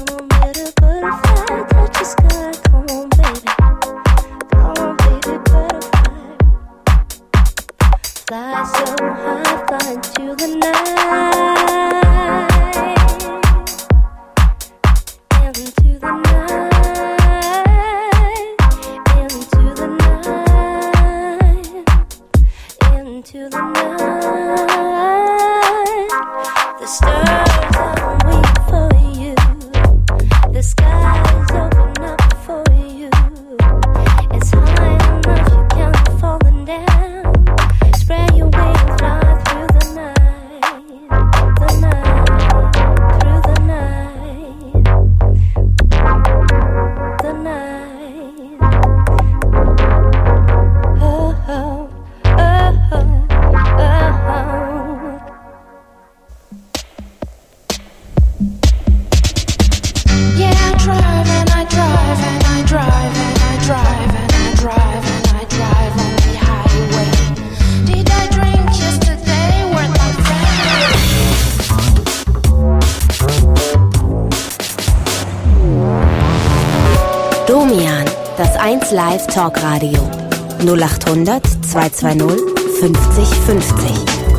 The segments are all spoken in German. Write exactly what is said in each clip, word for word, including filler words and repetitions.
Live Talk Radio null acht hundert zwei zwei null fünfzig fünfzig.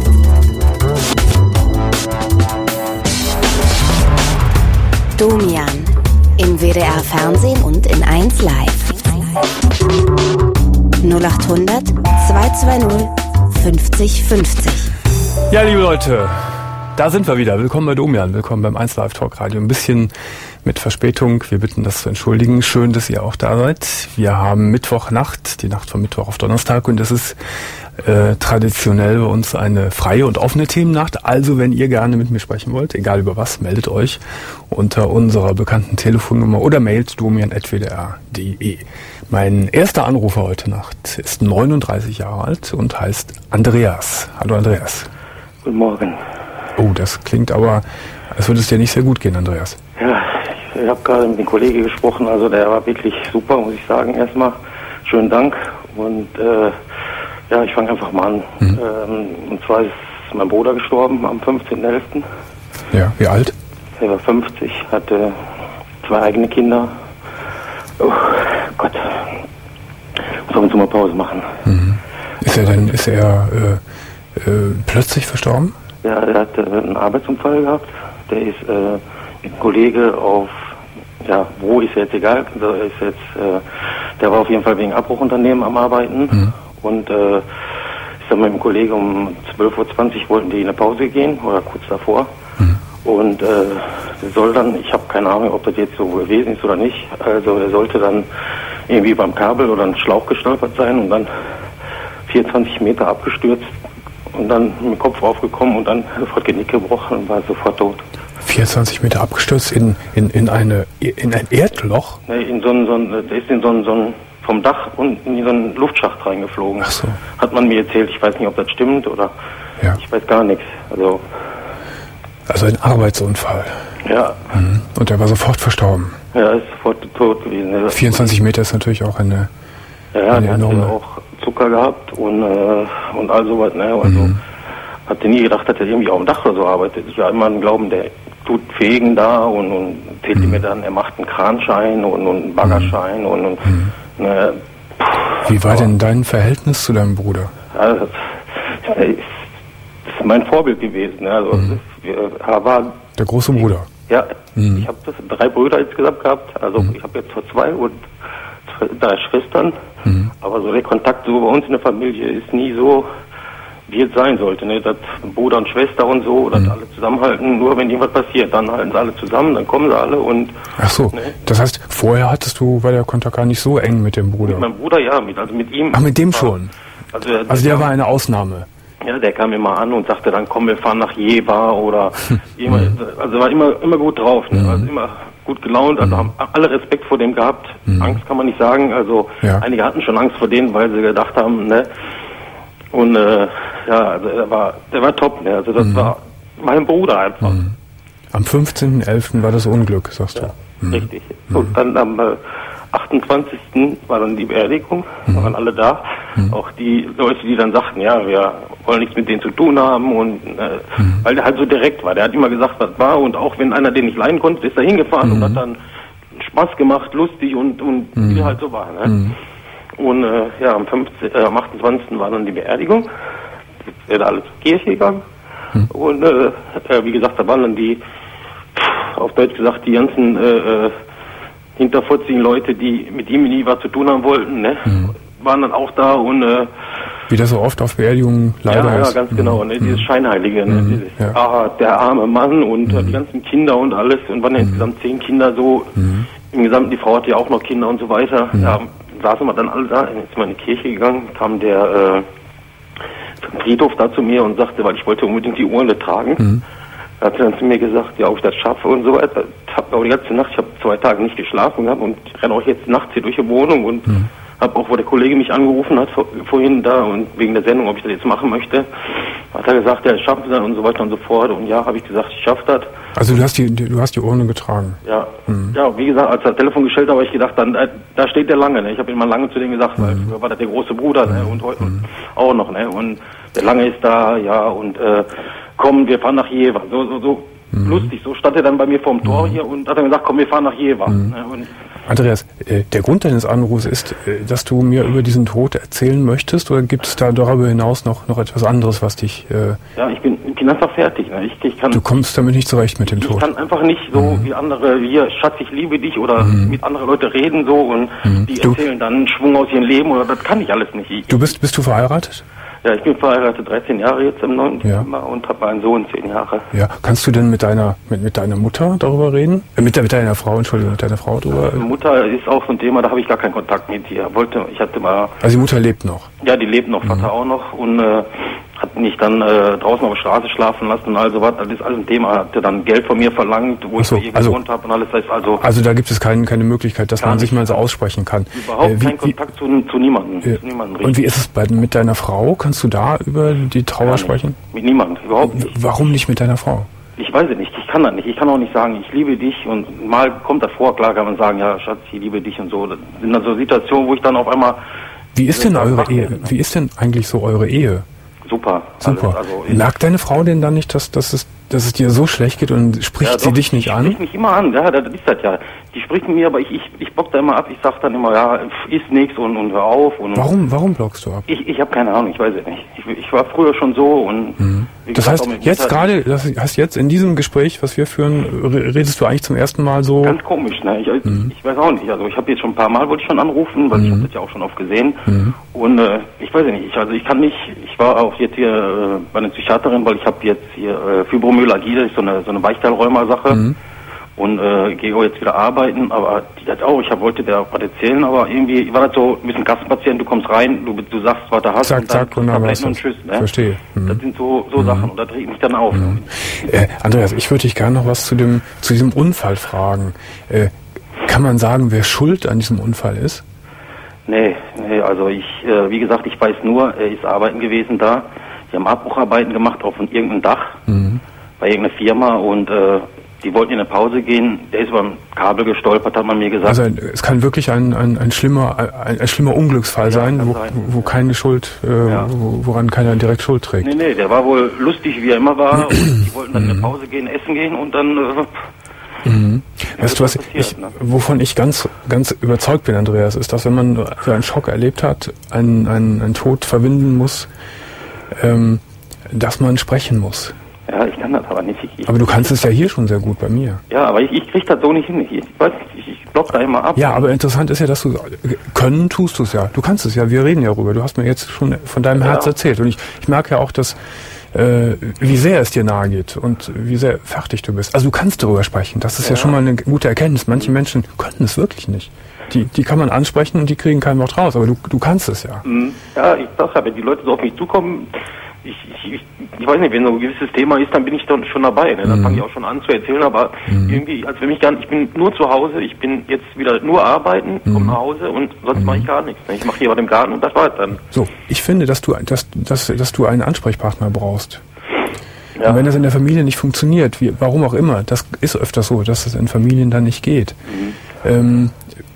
Domian im W D R Fernsehen und in eins Live. null acht hundert zwei zwei null fünfzig fünfzig. Ja, liebe Leute, da sind wir wieder. Willkommen bei Domian, willkommen beim eins Live Talk Radio. Ein bisschen mit Verspätung, wir bitten das zu entschuldigen. Schön, dass ihr auch da seid. Wir haben Mittwochnacht, die Nacht von Mittwoch auf Donnerstag, und das ist äh, traditionell bei uns eine freie und offene Themennacht. Also, wenn ihr gerne mit mir sprechen wollt, egal über was, meldet euch unter unserer bekannten Telefonnummer oder mailt domian at w d r punkt d e. Mein erster Anrufer heute Nacht ist neununddreißig Jahre alt und heißt Andreas. Hallo Andreas. Guten Morgen. Oh, das klingt aber, als würde es dir nicht sehr gut gehen, Andreas. Ja, ich habe gerade mit dem Kollegen gesprochen, also der war wirklich super, muss ich sagen. Erstmal schönen Dank und äh, ja, ich fange einfach mal an. Mhm. Ähm, und zwar ist mein Bruder gestorben am fünfzehnten elften Ja, wie alt? Er war fünfzig, hatte zwei eigene Kinder. Oh Gott, muss ab und zu mal Pause machen. Mhm. Ist er denn, ist er äh, äh, plötzlich verstorben? Ja, er hat äh, einen Arbeitsunfall gehabt. Der ist äh, mit einem Kollege auf, ja, wo ist jetzt egal, also ist jetzt, äh, der war auf jeden Fall wegen Abbruchunternehmen am Arbeiten. Mhm. Und äh, ich sag mal, mit dem Kollegen um zwölf Uhr zwanzig wollten die in eine Pause gehen, oder kurz davor. Mhm. Und äh, der soll dann, ich habe keine Ahnung, ob das jetzt so gewesen ist oder nicht, also er sollte dann irgendwie beim Kabel oder ein Schlauch gestolpert sein und dann vierundzwanzig Meter abgestürzt und dann mit dem Kopf aufgekommen und dann sofort Genick gebrochen und war sofort tot. vierundzwanzig Meter abgestürzt in, in, in, eine, in ein Erdloch? Nee, in so ein, so ein, der ist in so ein, so ein, vom Dach unten in so einen Luftschacht reingeflogen. Ach so. Hat man mir erzählt, ich weiß nicht, ob das stimmt oder ja. Ich weiß gar nichts. Also, also ein Arbeitsunfall. Ja. Mhm. Und er war sofort verstorben. Ja, er ist sofort tot gewesen. Ja. vierundzwanzig Meter ist natürlich auch eine, ja, eine er enorme... hat ja auch Zucker gehabt und, äh, und all sowas. Ne? Also, mhm. hatte nie gedacht, dass er irgendwie auf dem Dach oder so arbeitet. Ich war immer ein Glauben, der tut Fegen da und, und erzählte mhm. mir dann, er macht einen Kranschein und, und einen Baggerschein. Mhm. und, und mhm. ne, Wie war denn dein Verhältnis zu deinem Bruder? Ja, das, das ist mein Vorbild gewesen. Ne? Also, mhm. das, er war der große Bruder? Ja, mhm. ich habe drei Brüder insgesamt gehabt. Also mhm. ich habe jetzt zwei und drei Schwestern. Mhm. Aber so der Kontakt so bei uns in der Familie ist nie so, wie es sein sollte. Ne? Dass Bruder und Schwester und so, dass mhm. alle zusammenhalten. Nur wenn irgendwas passiert, dann halten sie alle zusammen, dann kommen sie alle und... Ach so, ne? Das heißt, vorher hattest du, war der Kontakt gar nicht so eng mit dem Bruder? Mit meinem Bruder, ja, mit, also mit ihm. Ach, mit dem schon? Also, der, also der, der war eine Ausnahme? Ja, der kam immer an und sagte dann, komm, wir fahren nach Jever oder... immer, also war immer, immer gut drauf, ne? Mhm. Also immer gut gelaunt, also haben alle Respekt vor dem gehabt. Mhm. Angst kann man nicht sagen, also ja. Einige hatten schon Angst vor denen, weil sie gedacht haben, ne... Und äh, ja, also der war, der war top, ne? Also das mhm. war mein Bruder einfach. Mhm. Am fünfzehnten elften war das Unglück, sagst du? Ja, mhm. richtig. Mhm. Und dann am äh, achtundzwanzigsten war dann die Beerdigung, mhm. waren alle da. Mhm. Auch die Leute, die dann sagten, ja, wir wollen nichts mit denen zu tun haben und äh, mhm. weil der halt so direkt war. Der hat immer gesagt, was war und auch wenn einer den nicht leiden konnte, ist er hingefahren mhm. und hat dann Spaß gemacht, lustig und, und mhm. wie halt so war. Ne? Mhm. Und äh, ja, am, fünfzehnten, äh, am achtundzwanzigsten war dann die Beerdigung. Ist er da alle zur Kirche gegangen. Mhm. Und äh, äh, wie gesagt, da waren dann die, auf Deutsch gesagt, die ganzen äh, hinterfotzigen Leute, die mit ihm nie was zu tun haben wollten, ne? Mhm. waren dann auch da und äh, wie das so oft auf Beerdigungen leider ja, ist. Ja, ganz genau. Ne? Dieses Scheinheilige, ne? Mhm. Dieses, ja. ah, der arme Mann und mhm. die ganzen Kinder und alles. Und waren ja mhm. insgesamt zehn Kinder so. Mhm. Im Gesamten, die Frau hatte ja auch noch Kinder und so weiter. Mhm. Ja, saßen wir dann alle da. Jetzt sind wir in die Kirche gegangen, kam der äh, vom Friedhof da zu mir und sagte, weil ich wollte unbedingt die Urne tragen. Mhm. Er hat dann zu mir gesagt, ja, ob ich das schaffe und so weiter. Ich habe auch die ganze Nacht, ich habe zwei Tage nicht geschlafen gehabt und renne auch jetzt nachts hier durch die Wohnung und mhm. habe auch, wo der Kollege mich angerufen hat vor, vorhin da und wegen der Sendung, ob ich das jetzt machen möchte, hat er gesagt, ja, ich schaffe das und so weiter und so fort. Und ja, habe ich gesagt, ich schaffe das. Also du hast die, du hast die Urne getragen? Ja, mhm. ja, wie gesagt, als er das Telefon gestellt hat, habe ich gedacht, dann, da steht der Lange. Ne? Ich habe immer lange zu dem gesagt, mhm. weil früher war das der große Bruder ne? und heute mhm. auch noch. Ne? Und der Lange ist da, ja, und äh, komm, wir fahren nach Jever. So, so, so mhm. lustig. So stand er dann bei mir vorm Tor mhm. hier und hat dann gesagt, komm, wir fahren nach Jever. Mhm. Ne? Und Andreas, äh, der Grund deines Anrufs ist, äh, dass du mir über diesen Tod erzählen möchtest, oder gibt es da darüber hinaus noch, noch etwas anderes, was dich... Äh, ja, ich bin, ich bin einfach fertig. Ne? Ich, ich kann, du kommst damit nicht zurecht mit dem ich Tod. Ich kann einfach nicht so mhm. wie andere, hier, Schatz, ich liebe dich, oder mhm. mit anderen Leuten reden so und mhm. die du, erzählen dann einen Schwung aus ihrem Leben, oder das kann ich alles nicht. Ich, du bist, bist du verheiratet? Ja, ich bin verheiratet, dreizehn Jahre jetzt im neunten Ja. Dezember und habe einen Sohn, zehn Jahre. Ja, kannst du denn mit deiner mit, mit deiner Mutter darüber reden? Äh, mit, mit deiner Frau, Entschuldigung, mit deiner Frau darüber? Meine Mutter ist auch so ein Thema, da habe ich gar keinen Kontakt mit ihr. Wollte, ich hatte mal... Also die Mutter lebt noch? Ja, die lebt noch, Vater mhm. auch noch und äh, hat mich dann äh, draußen auf der Straße schlafen lassen und also was. Das ist alles ein Thema. Hatte dann Geld von mir verlangt, wo so, ich bei ihr also, gewohnt habe und alles. Das heißt also... Also da gibt es kein, keine Möglichkeit, dass man nicht. sich mal so aussprechen kann. Überhaupt äh, wie, kein Kontakt zu, zu niemandem. Äh, zu niemandem und wie ist es bei, mit deiner Frau? Kannst du da über die Trauer sprechen? Mit niemandem, überhaupt nicht. Warum nicht mit deiner Frau? Ich weiß es nicht, ich kann das nicht. Ich kann auch nicht sagen, ich liebe dich und mal kommt das vor, klar kann man sagen, ja Schatz, ich liebe dich und so. Das sind dann so Situationen, wo ich dann auf einmal... Wie ist denn eure Ehe? Wie ist denn eigentlich so eure Ehe? Super. Super. Also lag deine Frau denn dann nicht, dass, dass, es, dass es dir so schlecht geht und spricht ja, sie doch, dich nicht an? Die spricht mich immer an, ja, das ist das ja. Die spricht mit mir, aber ich, ich, ich bock da immer ab. Ich sag dann immer, ja, ist nix und, und hör auf. Und warum, warum blockst du ab? Ich, ich habe keine Ahnung, ich weiß es nicht. Ich, ich war früher schon so und... Mhm. Das heißt, jetzt gerade, das heißt jetzt in diesem Gespräch, was wir führen, redest du eigentlich zum ersten Mal so... Ganz komisch, ne? Ich, mhm. ich weiß auch nicht. Also ich habe jetzt schon ein paar Mal, wollte ich schon anrufen, weil mhm. ich habe das ja auch schon oft gesehen. Mhm. Und äh, ich weiß ja nicht, ich, also ich kann nicht, ich war auch jetzt hier äh, bei einer Psychiaterin, weil ich habe jetzt hier äh, Fibromyalgie, das ist so eine, so eine Weichteilrheuma-Sache. Mhm. Und äh, gehe auch jetzt wieder arbeiten, aber die hat auch, ich hab, wollte dir was erzählen, aber irgendwie war das so ein bisschen Kassenpatient, du kommst rein, du, du sagst, was du hast, zack, und dann zack, und dann Tabletten und tschüss. Ne? Verstehe. Mhm. Das sind so, so mhm. Sachen und das regt mich dann auf. Mhm. Äh, Andreas, ich würde dich gerne noch was zu dem zu diesem Unfall fragen. Äh, kann man sagen, wer schuld an diesem Unfall ist? Nee, nee, also ich, äh, wie gesagt, ich weiß nur, er ist arbeiten gewesen da, die haben Abbrucharbeiten gemacht auf irgendeinem Dach, mhm. bei irgendeiner Firma und äh, die wollten in eine Pause gehen, der ist beim Kabel gestolpert, hat man mir gesagt. Also es kann wirklich ein, ein, ein, schlimmer, ein, ein schlimmer Unglücksfall ja, sein, wo, sein, wo keine Schuld, äh, ja. wo, woran keiner direkt Schuld trägt. Nee, nee, der war wohl lustig, wie er immer war. Und die wollten dann in eine Pause gehen, essen gehen und dann... Äh, mhm. Weißt du was, ich, ne? wovon ich ganz, ganz überzeugt bin, Andreas, ist, dass wenn man so einen Schock erlebt hat, einen, einen, einen Tod verwinden muss, ähm, dass man sprechen muss. Ja, ich kann das aber nicht. Ich, ich, aber du kannst es ja hier schon sehr gut bei mir. Ja, aber ich, ich krieg das so nicht hin. Ich, ich weiß nicht, ich, ich block da immer ab. Ja, aber interessant ist ja, dass du, können tust du es ja. Du kannst es ja, wir reden ja darüber. Du hast mir jetzt schon von deinem ja. Herz erzählt. Und ich, ich merke ja auch, dass, äh, wie sehr es dir nahe geht und wie sehr fertig du bist. Also du kannst darüber sprechen. Das ist ja, ja schon mal eine gute Erkenntnis. Manche Menschen können es wirklich nicht. Die, die kann man ansprechen und die kriegen kein Wort raus. Aber du, du kannst es ja. Ja, ich sag ja, wenn die Leute so auf mich zukommen, Ich, ich, ich, ich weiß nicht, wenn so ein gewisses Thema ist, dann bin ich dann schon dabei. Ne? Dann mm. fange ich auch schon an zu erzählen, aber mm. irgendwie, als wenn ich gar nicht, ich bin nur zu Hause, ich bin jetzt wieder nur arbeiten, mm. komme nach Hause und sonst mm. mache ich gar nichts. Ne? Ich mache hier was im Garten und das war's dann. So, ich finde, dass du, dass, dass, dass du einen Ansprechpartner brauchst. Ja. Und wenn das in der Familie nicht funktioniert, wie, warum auch immer, das ist öfter so, dass es in Familien dann nicht geht. Mm. Ähm,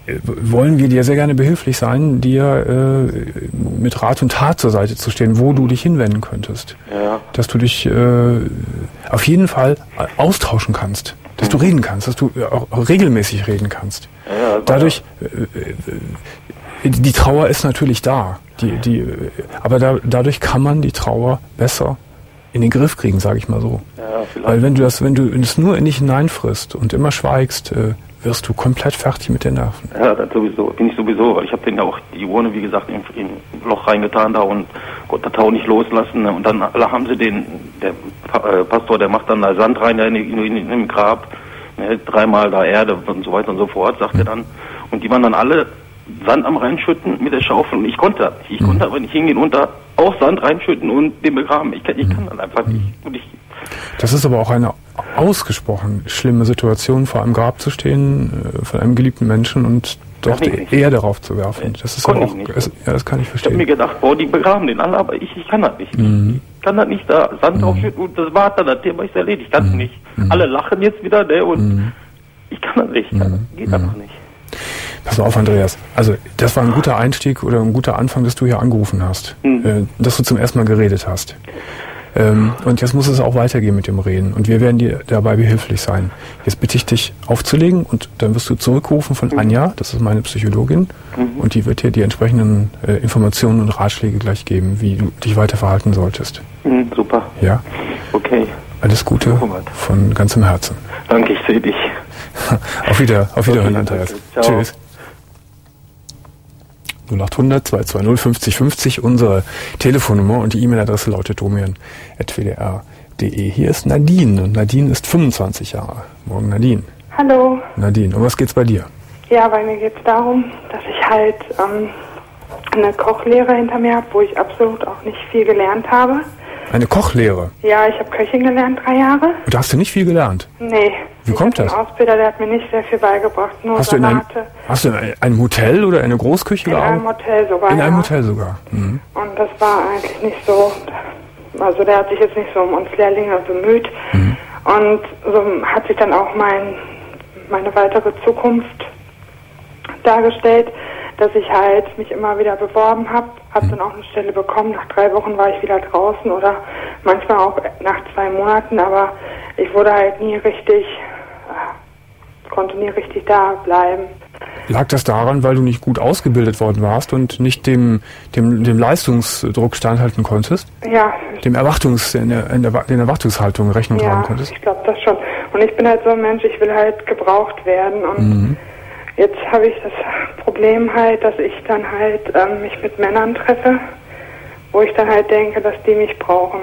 wollen wir dir sehr gerne behilflich sein, dir äh, mit Rat und Tat zur Seite zu stehen, wo du dich hinwenden könntest. Ja. Dass du dich äh, auf jeden Fall austauschen kannst, dass du reden kannst, dass du auch regelmäßig reden kannst. Ja, Dadurch, äh, die Trauer ist natürlich da, die, die, aber da, dadurch kann man die Trauer besser in den Griff kriegen, sage ich mal so. Ja, vielleicht. Weil wenn du das, wenn du es nur in dich hineinfrisst und immer schweigst, äh, wirst du komplett fertig mit den Nerven. Ja, das sowieso, bin ich sowieso, weil ich habe denen ja auch die Urne, wie gesagt, in, in ein Loch reingetan da und Gott hat auch nicht loslassen. Ne? Und dann alle haben sie den, der äh, Pastor, der macht dann da Sand rein in, in, in, in dem Grab, ne? Dreimal da Erde und so weiter und so fort, sagt mhm. er dann. Und die waren dann alle Sand am reinschütten mit der Schaufel und ich konnte das nicht. Ich mhm. konnte aber nicht hingehen und da auch Sand reinschütten und den begraben. Ich kann, ich kann das einfach nicht. Und ich, das ist aber auch eine ausgesprochen schlimme Situation, vor einem Grab zu stehen, äh, von einem geliebten Menschen und dort die Erde darauf zu werfen. Das ist aber auch, es, ja, das kann ich verstehen. Ich habe mir gedacht, boah, die begraben den alle, aber ich, ich kann das nicht. Mhm. Ich kann das nicht da Sand mhm. draufschütten und das war dann, das Thema ist erledigt. Ich kann es mhm. nicht. Mhm. Alle lachen jetzt wieder, ne, und mhm. ich kann das nicht. Mhm. Geht mhm. einfach nicht. Pass mal auf, Andreas. Also, das war ein guter Einstieg oder ein guter Anfang, dass du hier angerufen hast. Mhm. Äh, dass du zum ersten Mal geredet hast. Ähm, und jetzt muss es auch weitergehen mit dem Reden. Und wir werden dir dabei behilflich sein. Jetzt bitte ich dich aufzulegen und dann wirst du zurückrufen von mhm. Anja, das ist meine Psychologin, mhm. und die wird dir die entsprechenden äh, Informationen und Ratschläge gleich geben, wie du dich weiter verhalten solltest. Mhm, super. Ja? Okay. Alles Gute von ganzem Herzen. Danke, ich sehe dich. Auf Wieder, auf Wiederhören, okay, Andreas. Ciao. Tschüss. null acht hundert zwei zwei null fünfzig fünfzig, unsere Telefonnummer und die E-Mail-Adresse lautet domian at w d r punkt d e. Hier ist Nadine und Nadine ist fünfundzwanzig Jahre. Morgen, Nadine. Hallo. Nadine, um was geht's bei dir? Ja, bei mir geht's darum, dass ich halt ähm, eine Kochlehre hinter mir habe, wo ich absolut auch nicht viel gelernt habe. Eine Kochlehre? Ja, ich habe Köchin gelernt, drei Jahre. Und da hast du nicht viel gelernt? Nee. Wie kommt das? Ein Ausbilder, der hat mir nicht sehr viel beigebracht, nur hast du in einem, Salate. Hast du in einem Hotel oder in einer Großküche gearbeitet? In einem Hotel sogar, In einem ja. Hotel sogar. Mhm. Und das war eigentlich nicht so, also der hat sich jetzt nicht so um uns Lehrlinge bemüht. Mhm. Und so hat sich dann auch mein, meine weitere Zukunft dargestellt, dass ich halt mich immer wieder beworben habe, habe mhm. dann auch eine Stelle bekommen. Nach drei Wochen war ich wieder draußen oder manchmal auch nach zwei Monaten, aber ich wurde halt nie richtig, äh, konnte nie richtig da bleiben. Lag das daran, weil du nicht gut ausgebildet worden warst und nicht dem, dem, dem Leistungsdruck standhalten konntest? Ja. Dem Erwartungs, in der, in der, den Erwartungshaltungen Rechnung ja, tragen konntest? Ich glaube das schon. Und ich bin halt so ein Mensch, ich will halt gebraucht werden und mhm. jetzt habe ich das Problem halt, dass ich dann halt ähm, mich mit Männern treffe, wo ich dann halt denke, dass die mich brauchen.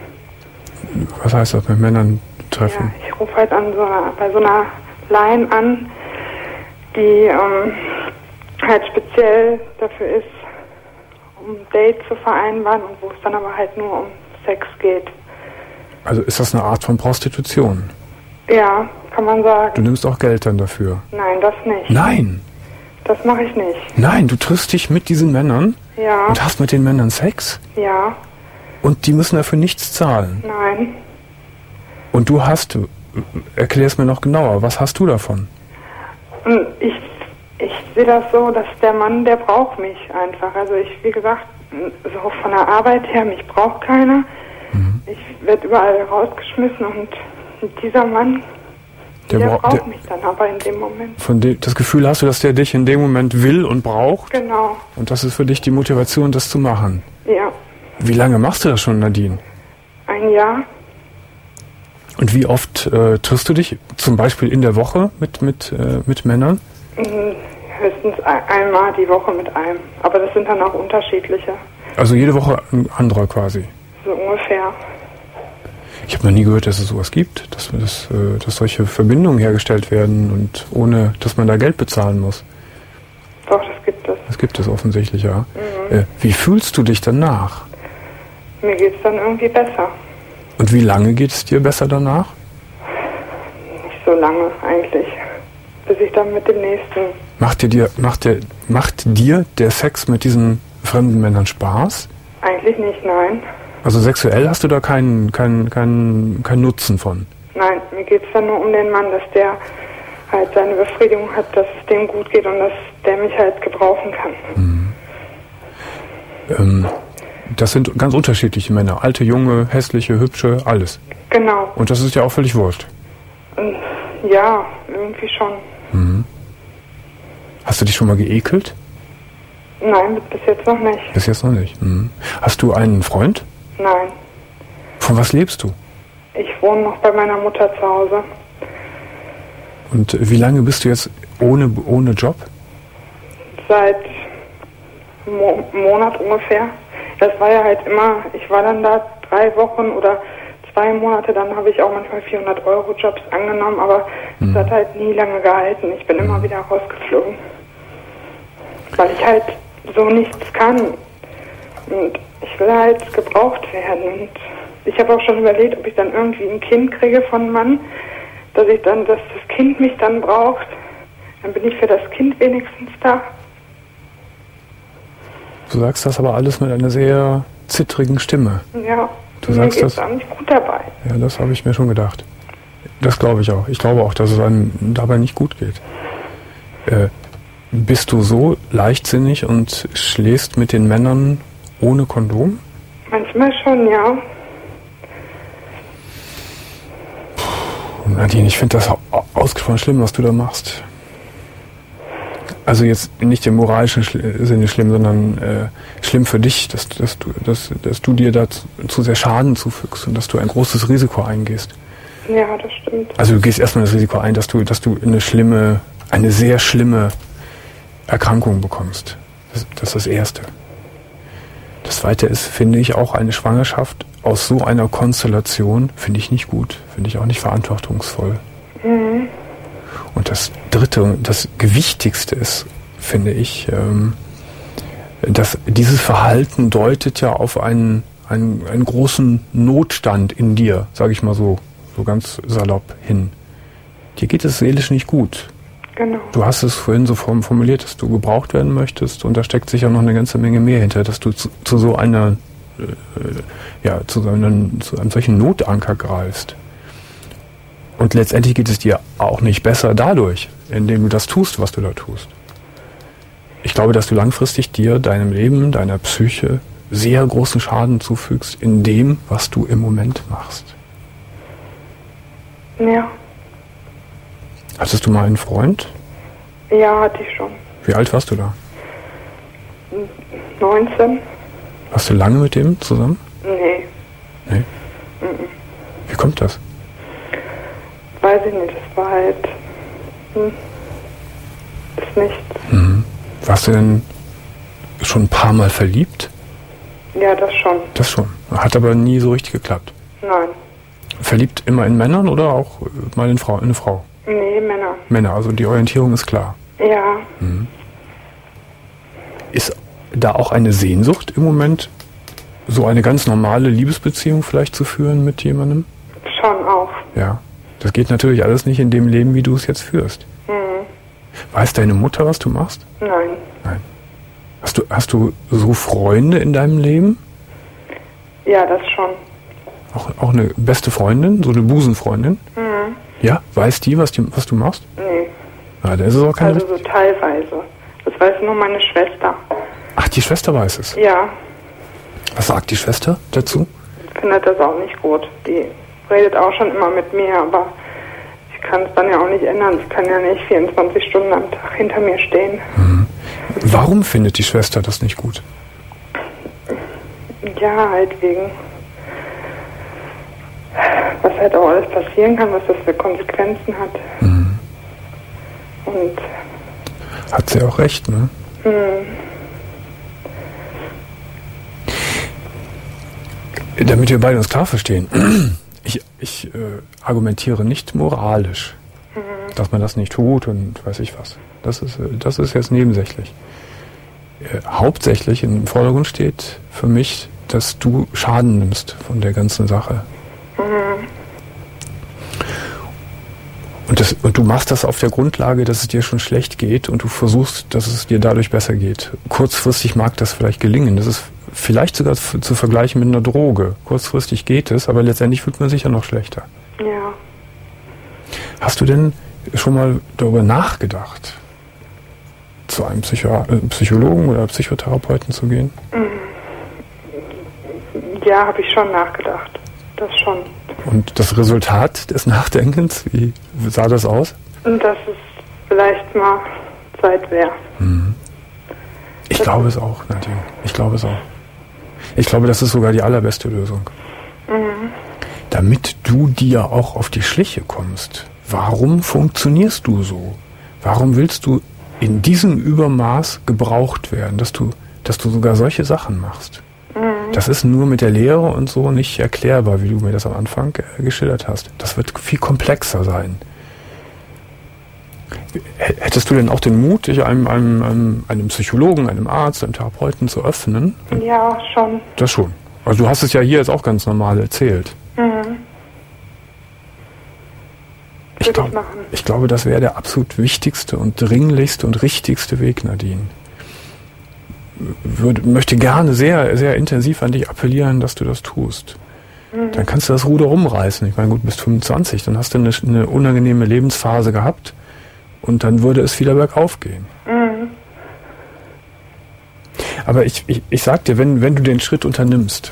Was heißt das, mit Männern treffen? Ja, ich rufe halt an so einer, bei so einer Line an, die ähm, halt speziell dafür ist, um Dates zu vereinbaren und wo es dann aber halt nur um Sex geht. Also ist das eine Art von Prostitution? Ja, kann man sagen. Du nimmst auch Geld dann dafür? Nein, das nicht. Nein? Das mache ich nicht. Nein, du triffst dich mit diesen Männern? Ja. Und hast mit den Männern Sex? Ja. Und die müssen dafür nichts zahlen? Nein. Und du hast, erklär es mir noch genauer, was hast du davon? Ich, ich sehe das so, dass der Mann, der braucht mich einfach. Also ich, wie gesagt, so von der Arbeit her, mich braucht keiner. Mhm. Ich werde überall rausgeschmissen und dieser Mann, der, der braucht der, mich dann aber in dem Moment. Von dem, das Gefühl hast du, dass der dich in dem Moment will und braucht? Genau. Und das ist für dich die Motivation, das zu machen? Ja. Wie lange machst du das schon, Nadine? Ein Jahr. Und wie oft äh, triffst du dich zum Beispiel in der Woche mit, mit, äh, mit Männern? Höchstens ein, einmal die Woche mit einem. Aber das sind dann auch unterschiedliche. Also jede Woche ein anderer quasi? So ungefähr. Ich habe noch nie gehört, dass es sowas gibt, dass, dass, äh, dass solche Verbindungen hergestellt werden und ohne, dass man da Geld bezahlen muss. Doch, das gibt es. Das gibt es offensichtlich, ja. Mhm. Äh, wie fühlst du dich danach? Mir geht es dann irgendwie besser. Und wie lange geht es dir besser danach? Nicht so lange eigentlich, bis ich dann mit dem nächsten... Macht dir, dir, macht der, macht dir der Sex mit diesen fremden Männern Spaß? Eigentlich nicht, nein. Also sexuell hast du da keinen keinen keinen keinen Nutzen von? Nein, mir geht es dann nur um den Mann, dass der halt seine Befriedigung hat, dass es dem gut geht und dass der mich halt gebrauchen kann. Mhm. Ähm, das sind ganz unterschiedliche Männer. Alte, junge, hässliche, hübsche, alles. Genau. Und das ist ja auch völlig wurscht. Ja, irgendwie schon. Mhm. Hast du dich schon mal geekelt? Nein, bis jetzt noch nicht. Bis jetzt noch nicht. Mhm. Hast du einen Freund? Nein. Von was lebst du? Ich wohne noch bei meiner Mutter zu Hause. Und wie lange bist du jetzt ohne, ohne Job? Seit Mo- Monat ungefähr. Das war ja halt immer, ich war dann da drei Wochen oder zwei Monate, dann habe ich auch manchmal vierhundert Euro Jobs angenommen, aber es mhm. hat halt nie lange gehalten. Ich bin immer wieder rausgeflogen. Weil ich halt so nichts kann. Und ich will halt gebraucht werden. Und ich habe auch schon überlegt, ob ich dann irgendwie ein Kind kriege von einem Mann, dass ich dann, dass das Kind mich dann braucht. Dann bin ich für das Kind wenigstens da. Du sagst das aber alles mit einer sehr zittrigen Stimme. Ja, du mir sagst geht's das auch nicht gut dabei. Ja, das habe ich mir schon gedacht. Das glaube ich auch. Ich glaube auch, dass es einem dabei nicht gut geht. Äh, bist du so leichtsinnig und schläfst mit den Männern ohne Kondom? Manchmal schon, ja. Nadine, ich finde das ausgesprochen schlimm, was du da machst. Also jetzt nicht im moralischen Sinne schlimm, sondern äh, schlimm für dich, dass, dass, du, dass, dass du dir da zu, zu sehr Schaden zufügst und dass du ein großes Risiko eingehst. Ja, das stimmt. Also du gehst erstmal das Risiko ein, dass du, dass du eine schlimme, eine sehr schlimme Erkrankung bekommst. Das, das ist das Erste. Das Zweite ist, finde ich, auch eine Schwangerschaft aus so einer Konstellation finde ich nicht gut, finde ich auch nicht verantwortungsvoll. Mhm. Und das Dritte und das Gewichtigste ist, finde ich, ähm, dass dieses Verhalten deutet ja auf einen, einen, einen großen Notstand in dir, sage ich mal so, so ganz salopp hin. Dir geht es seelisch nicht gut. Genau. Du hast es vorhin so formuliert, dass du gebraucht werden möchtest und da steckt sicher noch eine ganze Menge mehr hinter, dass du zu, zu so einer, äh, ja, zu, so einem, zu einem solchen Notanker greifst. Und letztendlich geht es dir auch nicht besser dadurch, indem du das tust, was du da tust. Ich glaube, dass du langfristig dir, deinem Leben, deiner Psyche sehr großen Schaden zufügst in dem, was du im Moment machst. Ja. Hattest du mal einen Freund? Ja, hatte ich schon. Wie alt warst du da? neunzehn. Warst du lange mit dem zusammen? Nee. Nee? Mhm. Wie kommt das? Weiß ich nicht, das war halt... Hm, ist nichts. Mhm. Warst du denn schon ein paar Mal verliebt? Ja, das schon. Das schon. Hat aber nie so richtig geklappt. Nein. Verliebt immer in Männern oder auch mal in, Frau, in eine Frau? Nee, Männer. Männer, also die Orientierung ist klar. Ja. Mhm. Ist da auch eine Sehnsucht im Moment, so eine ganz normale Liebesbeziehung vielleicht zu führen mit jemandem? Schon auch. Ja. Das geht natürlich alles nicht in dem Leben, wie du es jetzt führst. Mhm. Weiß deine Mutter, was du machst? Nein. Nein. Hast du, hast du so Freunde in deinem Leben? Ja, das schon. Auch, auch eine beste Freundin, so eine Busenfreundin? Mhm. Ja? Weiß die, was, die, was du machst? Nee. Ja, das ist auch keine... Also so teilweise. Das weiß nur meine Schwester. Ach, die Schwester weiß es. Ja. Was sagt die Schwester dazu? Findet das auch nicht gut. Die redet auch schon immer mit mir, aber ich kann es dann ja auch nicht ändern. Ich kann ja nicht vierundzwanzig Stunden am Tag hinter mir stehen. Mhm. Warum findet die Schwester das nicht gut? Ja, halt wegen, was halt auch alles passieren kann, was das für Konsequenzen hat. Mhm. Und hat sie auch recht, ne? Mhm. Damit wir beide uns klar verstehen, ich, ich äh, argumentiere nicht moralisch, mhm. dass man das nicht tut und weiß ich was. Das ist, äh, das ist jetzt nebensächlich. Äh, hauptsächlich im Vordergrund steht für mich, dass du Schaden nimmst von der ganzen Sache. Mhm. Und, das, und du machst das auf der Grundlage, dass es dir schon schlecht geht und du versuchst, dass es dir dadurch besser geht. Kurzfristig mag das vielleicht gelingen. Das ist vielleicht sogar f- zu vergleichen mit einer Droge. Kurzfristig geht es, aber letztendlich fühlt man sich ja noch schlechter. Ja. Hast du denn schon mal darüber nachgedacht, zu einem Psycho- äh, Psychologen oder Psychotherapeuten zu gehen? Ja, habe ich schon nachgedacht. Das schon. Und das Resultat des Nachdenkens, wie sah das aus? Und dass es vielleicht mal Zeit wäre. Mhm. Ich das glaube es auch, Nadine. Ich glaube es auch. Ich glaube, das ist sogar die allerbeste Lösung. Mhm. Damit du dir auch auf die Schliche kommst. Warum funktionierst du so? Warum willst du in diesem Übermaß gebraucht werden, dass du, dass du sogar solche Sachen machst? Mhm. Das ist nur mit der Lehre und so nicht erklärbar, wie du mir das am Anfang äh, geschildert hast. Das wird viel komplexer sein. Hättest du denn auch den Mut, dich einem, einem, einem, einem Psychologen, einem Arzt, einem Therapeuten zu öffnen? Ja, schon. Das schon. Also du hast es ja hier jetzt auch ganz normal erzählt. Mhm. Ich, glaub, ich, ich glaube, das wäre der absolut wichtigste und dringlichste und richtigste Weg, Nadine. Würde, möchte gerne sehr, sehr intensiv an dich appellieren, dass du das tust. Mhm. Dann kannst du das Ruder rumreißen. Ich meine, gut, du bist fünfundzwanzig, dann hast du eine, eine unangenehme Lebensphase gehabt und dann würde es wieder bergauf gehen. Mhm. Aber ich, ich, ich sag dir, wenn, wenn du den Schritt unternimmst,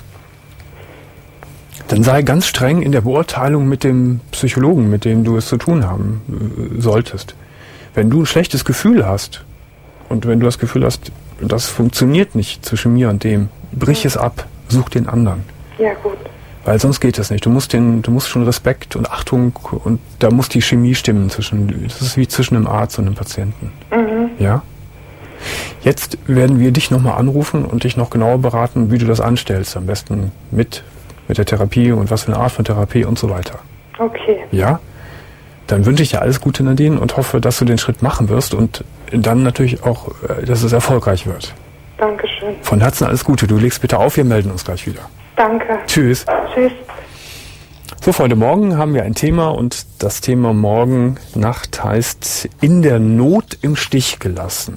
dann sei ganz streng in der Beurteilung mit dem Psychologen, mit dem du es zu tun haben äh, solltest. Wenn du ein schlechtes Gefühl hast und wenn du das Gefühl hast, das funktioniert nicht zwischen mir und dem, brich mhm. es ab, such den anderen. Ja, gut. Weil sonst geht das nicht. Du musst den, du musst schon Respekt und Achtung und da muss die Chemie stimmen zwischen, das ist wie zwischen einem Arzt und einem Patienten. Mhm. Ja? Jetzt werden wir dich nochmal anrufen und dich noch genauer beraten, wie du das anstellst. Am besten mit mit der Therapie und was für eine Art von Therapie und so weiter. Okay. Ja? Dann wünsche ich dir alles Gute, Nadine, und hoffe, dass du den Schritt machen wirst und dann natürlich auch, dass es erfolgreich wird. Dankeschön. Von Herzen alles Gute. Du legst bitte auf, wir melden uns gleich wieder. Danke. Tschüss. Tschüss. So, Freunde, morgen haben wir ein Thema und das Thema morgen Nacht heißt in der Not im Stich gelassen.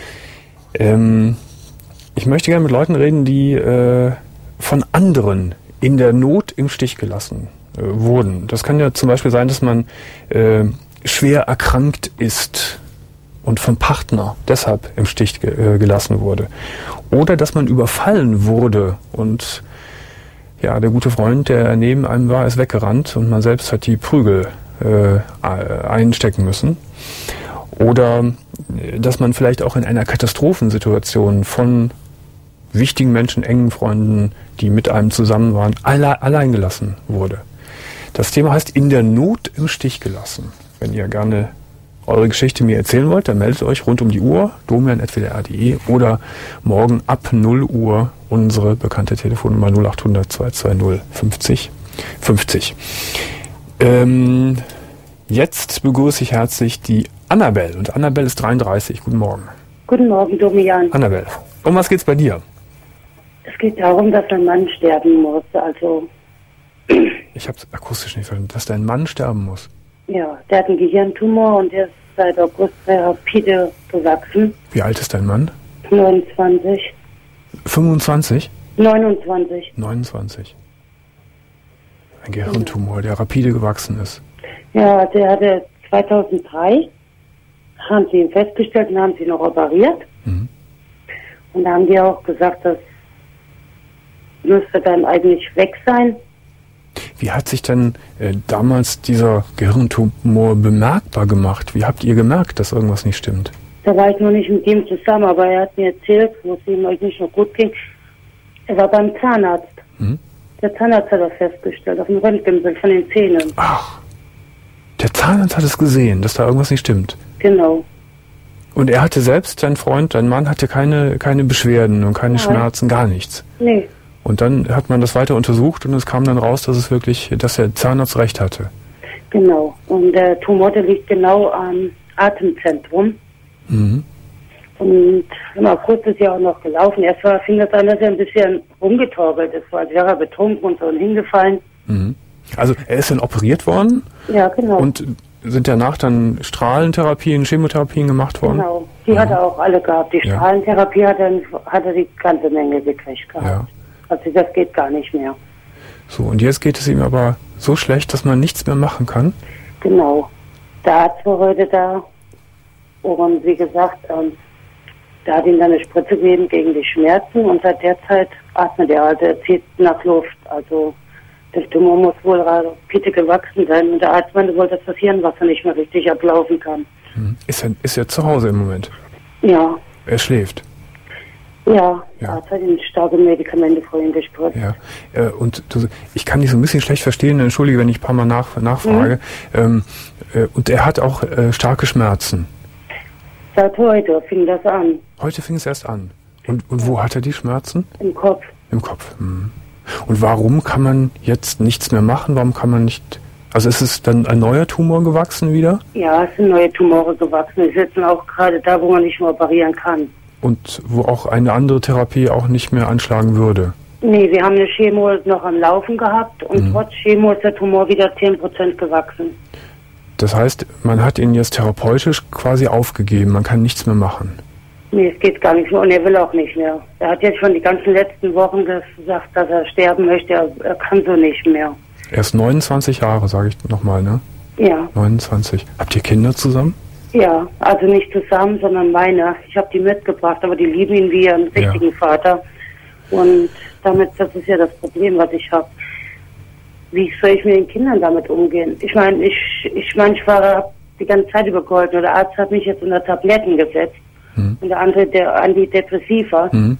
Ähm, ich möchte gerne mit Leuten reden, die äh, von anderen in der Not im Stich gelassen äh, wurden. Das kann ja zum Beispiel sein, dass man äh, schwer erkrankt ist und vom Partner deshalb im Stich ge äh, gelassen wurde. Oder dass man überfallen wurde und ja, der gute Freund, der neben einem war, ist weggerannt und man selbst hat die Prügel äh, einstecken müssen. Oder dass man vielleicht auch in einer Katastrophensituation von wichtigen Menschen, engen Freunden, die mit einem zusammen waren, alle, allein gelassen wurde. Das Thema heißt in der Not im Stich gelassen. Wenn ihr gerne eure Geschichte mir erzählen wollt, dann meldet euch rund um die Uhr, domian at w d r punkt d e oder morgen ab null Uhr unsere bekannte Telefonnummer null acht hundert zwei zwei null fünfzig fünfzig. Ähm, jetzt begrüße ich herzlich die Annabelle. Und Annabelle ist dreiunddreißig. Guten Morgen. Guten Morgen, Domian. Annabelle, um was geht's bei dir? Es geht darum, dass ein Mann sterben muss. Also ich habe es akustisch nicht verstanden, dass dein Mann sterben muss. Ja, der hat einen Gehirntumor und der ist seit August rapide gewachsen. Wie alt ist dein Mann? neunundzwanzig. fünfundzwanzig? neunundzwanzig. neunundzwanzig. Ein Gehirntumor, der rapide gewachsen ist. Ja, der hatte zweitausenddrei, haben sie ihn festgestellt und haben sie noch operiert. Mhm. Und da haben die auch gesagt, das müsste dann eigentlich weg sein. Wie hat sich denn äh, damals dieser Gehirntumor bemerkbar gemacht? Wie habt ihr gemerkt, dass irgendwas nicht stimmt? Da war ich noch nicht mit ihm zusammen, aber er hat mir erzählt, wo es ihm eigentlich nicht noch gut ging. Er war beim Zahnarzt. Hm? Der Zahnarzt hat das festgestellt, auf dem Röntgenbild von den Zähnen. Ach, der Zahnarzt hat es gesehen, dass da irgendwas nicht stimmt? Genau. Und er hatte selbst, dein Freund, dein Mann, hatte keine, keine Beschwerden und keine Nein. Schmerzen, gar nichts? Nee. Und dann hat man das weiter untersucht und es kam dann raus, dass es wirklich, dass der Zahnarzt recht hatte. Genau. Und der Tumor, der liegt genau am Atemzentrum. Mhm. Und im August ist ja auch noch gelaufen. Erst war, fing das an, dass er ein bisschen rumgetorkelt ist, als wäre er betrunken und so und hingefallen. Mhm. Also er ist dann operiert worden? Ja, genau. Und sind danach dann Strahlentherapien, Chemotherapien gemacht worden? Genau. Die mhm. hat er auch alle gehabt. Die ja. Strahlentherapie hat er, hat er die ganze Menge gekriegt gehabt. Ja. Also das geht gar nicht mehr. So, und jetzt geht es ihm aber so schlecht, dass man nichts mehr machen kann? Genau. Der Arzt war heute da und wie gesagt, ähm, der hat ihm dann eine Spritze gegeben gegen die Schmerzen und seit der Zeit atmet er, also er zieht nach Luft. Also der Tumor muss wohl rapide gewachsen sein und der Arzt meinte wohl, dass das Hirnwasser nicht mehr richtig ablaufen kann. Ist er, ist er zu Hause im Moment? Ja. Er schläft? Ja, ja. Der Arzt hat ihm starke Medikamente vorhin gespritzt. Ja, äh, und du, ich kann dich so ein bisschen schlecht verstehen, entschuldige, wenn ich ein paar Mal nach, nachfrage. Mhm. Ähm, äh, und er hat auch äh, starke Schmerzen. Seit heute fing das an. Heute fing es erst an. Und, und wo hat er die Schmerzen? Im Kopf. Im Kopf. Hm. Und warum kann man jetzt nichts mehr machen? Warum kann man nicht... Also ist es dann ein neuer Tumor gewachsen wieder? Ja, es sind neue Tumore gewachsen. Die sitzen auch gerade da, wo man nicht mehr operieren kann. Und wo auch eine andere Therapie auch nicht mehr anschlagen würde? Nee, wir haben eine Chemo noch am Laufen gehabt und mhm. trotz Chemo ist der Tumor wieder zehn Prozent gewachsen. Das heißt, man hat ihn jetzt therapeutisch quasi aufgegeben, man kann nichts mehr machen? Nee, es geht gar nicht mehr und er will auch nicht mehr. Er hat jetzt schon die ganzen letzten Wochen gesagt, dass er sterben möchte, er, er kann so nicht mehr. Er ist neunundzwanzig Jahre, sage ich nochmal, ne? Ja. neunundzwanzig. Habt ihr Kinder zusammen? Ja, also nicht zusammen, sondern meine. Ich habe die mitgebracht, aber die lieben ihn wie ihren richtigen ja. Vater. Und damit, das ist ja das Problem, was ich habe. Wie soll ich mit den Kindern damit umgehen? Ich meine, ich ich meine, ich war die ganze Zeit über geholfen. Der Arzt hat mich jetzt unter Tabletten gesetzt. Hm. Und der andere, der Antidepressiva. Hm.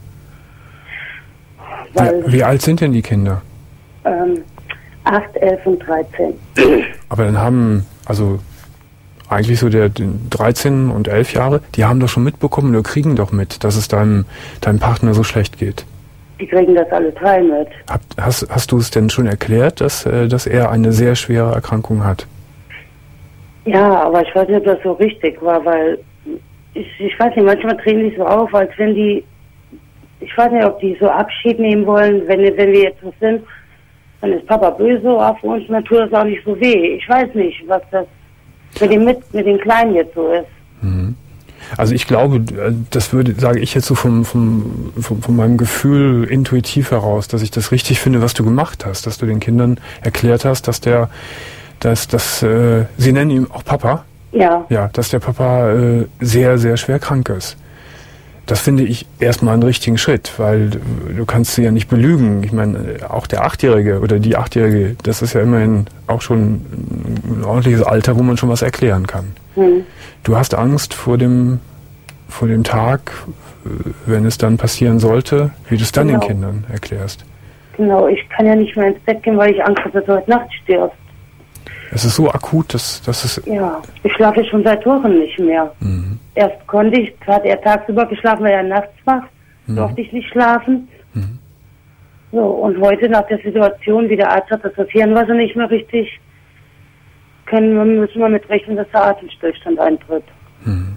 Weil, wie, wie alt sind denn die Kinder? Ähm, acht, elf und dreizehn. Aber dann haben, also eigentlich so der dreizehn und elf Jahre, die haben doch schon mitbekommen oder kriegen doch mit, dass es deinem, deinem Partner so schlecht geht. Die kriegen das alle drei mit. Hab, hast, hast du es denn schon erklärt, dass, äh, dass er eine sehr schwere Erkrankung hat? Ja, aber ich weiß nicht, ob das so richtig war, weil ich, ich weiß nicht, manchmal drehen die so auf, als wenn die, ich weiß nicht, ob die so Abschied nehmen wollen, wenn, wenn wir jetzt so sind, dann ist Papa böse auf uns, dann tut das auch nicht so weh. Ich weiß nicht, was das mit dem, mit, mit den Kleinen jetzt so ist. Mhm. Also ich glaube, das würde, sage ich jetzt so vom, vom, vom, von meinem Gefühl intuitiv heraus, dass ich das richtig finde, was du gemacht hast, dass du den Kindern erklärt hast, dass der, dass, dass, äh, sie nennen ihn auch Papa. Ja. Ja, dass der Papa äh, sehr, sehr schwer krank ist. Das finde ich erstmal einen richtigen Schritt, weil du, du kannst sie ja nicht belügen. Ich meine, auch der Achtjährige oder die Achtjährige, das ist ja immerhin auch schon ein ordentliches Alter, wo man schon was erklären kann. Mhm. Du hast Angst vor dem, vor dem Tag, wenn es dann passieren sollte, wie du es dann genau. den Kindern erklärst. Genau, ich kann ja nicht mehr ins Bett gehen, weil ich Angst habe, dass du heute Nacht stirbst. Es ist so akut, dass, dass es... Ja, ich schlafe schon seit Wochen nicht mehr. Mhm. Erst konnte ich, hat er tagsüber geschlafen, weil er nachts wach, mhm. durfte ich nicht schlafen. Mhm. So, und heute nach der Situation, wie der Arzt hat, dass das Hirnwasser nicht mehr richtig, können wir, müssen wir mit rechnen, dass der Atemstillstand eintritt. Mhm.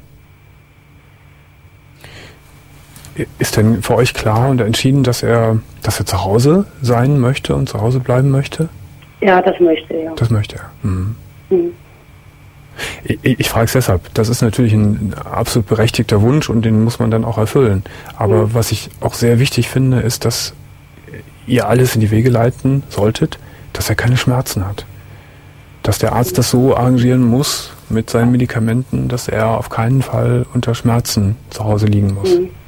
Ist denn für euch klar und entschieden, dass er, dass er zu Hause sein möchte und zu Hause bleiben möchte? Ja, das möchte er. Das möchte er. Mhm. Mhm. Ich, ich frage es deshalb. Das ist natürlich ein absolut berechtigter Wunsch und den muss man dann auch erfüllen. Aber mhm. was ich auch sehr wichtig finde, ist, dass ihr alles in die Wege leiten solltet, dass er keine Schmerzen hat. Dass der Arzt mhm. das so arrangieren muss mit seinen Medikamenten, dass er auf keinen Fall unter Schmerzen zu Hause liegen muss. Mhm.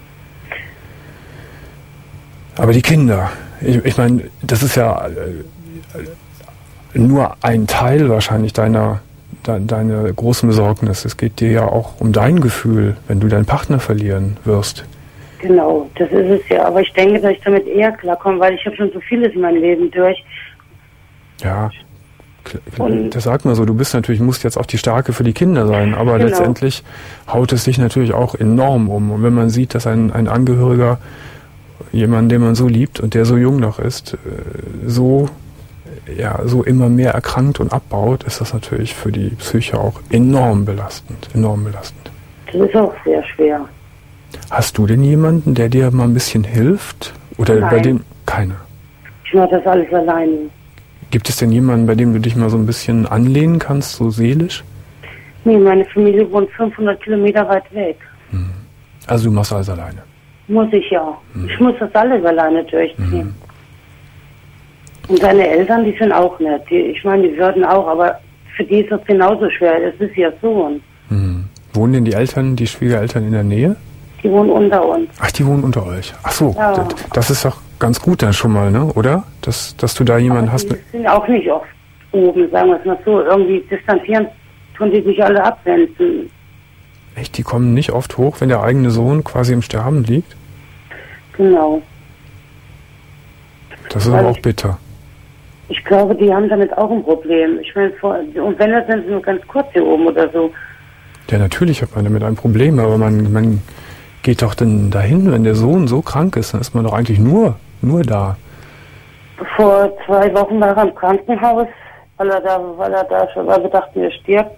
Aber die Kinder, ich, ich meine, das ist ja nur ein Teil wahrscheinlich deiner, de, deiner großen Besorgnis. Es geht dir ja auch um dein Gefühl, wenn du deinen Partner verlieren wirst. Genau, das ist es ja. Aber ich denke, dass ich damit eher klarkomme, weil ich habe schon so vieles in meinem Leben durch. Ja, und das sagt man so. Du bist natürlich, musst jetzt auch die Starke für die Kinder sein. Aber genau. letztendlich haut es dich natürlich auch enorm um. Und wenn man sieht, dass ein, ein Angehöriger, jemand, den man so liebt und der so jung noch ist, so ja, so immer mehr erkrankt und abbaut, ist das natürlich für die Psyche auch enorm belastend, enorm belastend. Das ist auch sehr schwer. Hast du denn jemanden, der dir mal ein bisschen hilft? Oder Nein. bei dem keiner? Ich mache das alles alleine. Gibt es denn jemanden, bei dem du dich mal so ein bisschen anlehnen kannst, so seelisch? Nee, meine Familie wohnt fünfhundert Kilometer weit weg. Hm. Also du machst alles alleine? Muss ich ja. Hm. Ich muss das alles alleine durchziehen. Hm. Und seine Eltern, die sind auch nett. Die, ich meine, die würden auch, aber für die ist das genauso schwer. Das ist ihr Sohn. Hm. Wohnen denn die Eltern, die Schwiegereltern in der Nähe? Die wohnen unter uns. Ach, die wohnen unter euch. Ach so, ja. das, das ist doch ganz gut dann schon mal, ne? Oder? Dass, dass du da jemanden Aber hast. Die sind auch nicht oft oben, sagen wir es mal so. Irgendwie distanzieren tun die sich alle abwenden. Echt, die kommen nicht oft hoch, wenn der eigene Sohn quasi im Sterben liegt? Genau. Das ist Weil aber auch ich, bitter. Ich glaube, die haben damit auch ein Problem. Ich meine, vor, und wenn das sind sie nur ganz kurz hier oben oder so. Ja, natürlich hat man damit ein Problem, aber man, man geht doch dann dahin, wenn der Sohn so krank ist, dann ist man doch eigentlich nur, nur da. Vor zwei Wochen war er im Krankenhaus, weil er da, weil er da schon, weil wir dachten, er stirbt.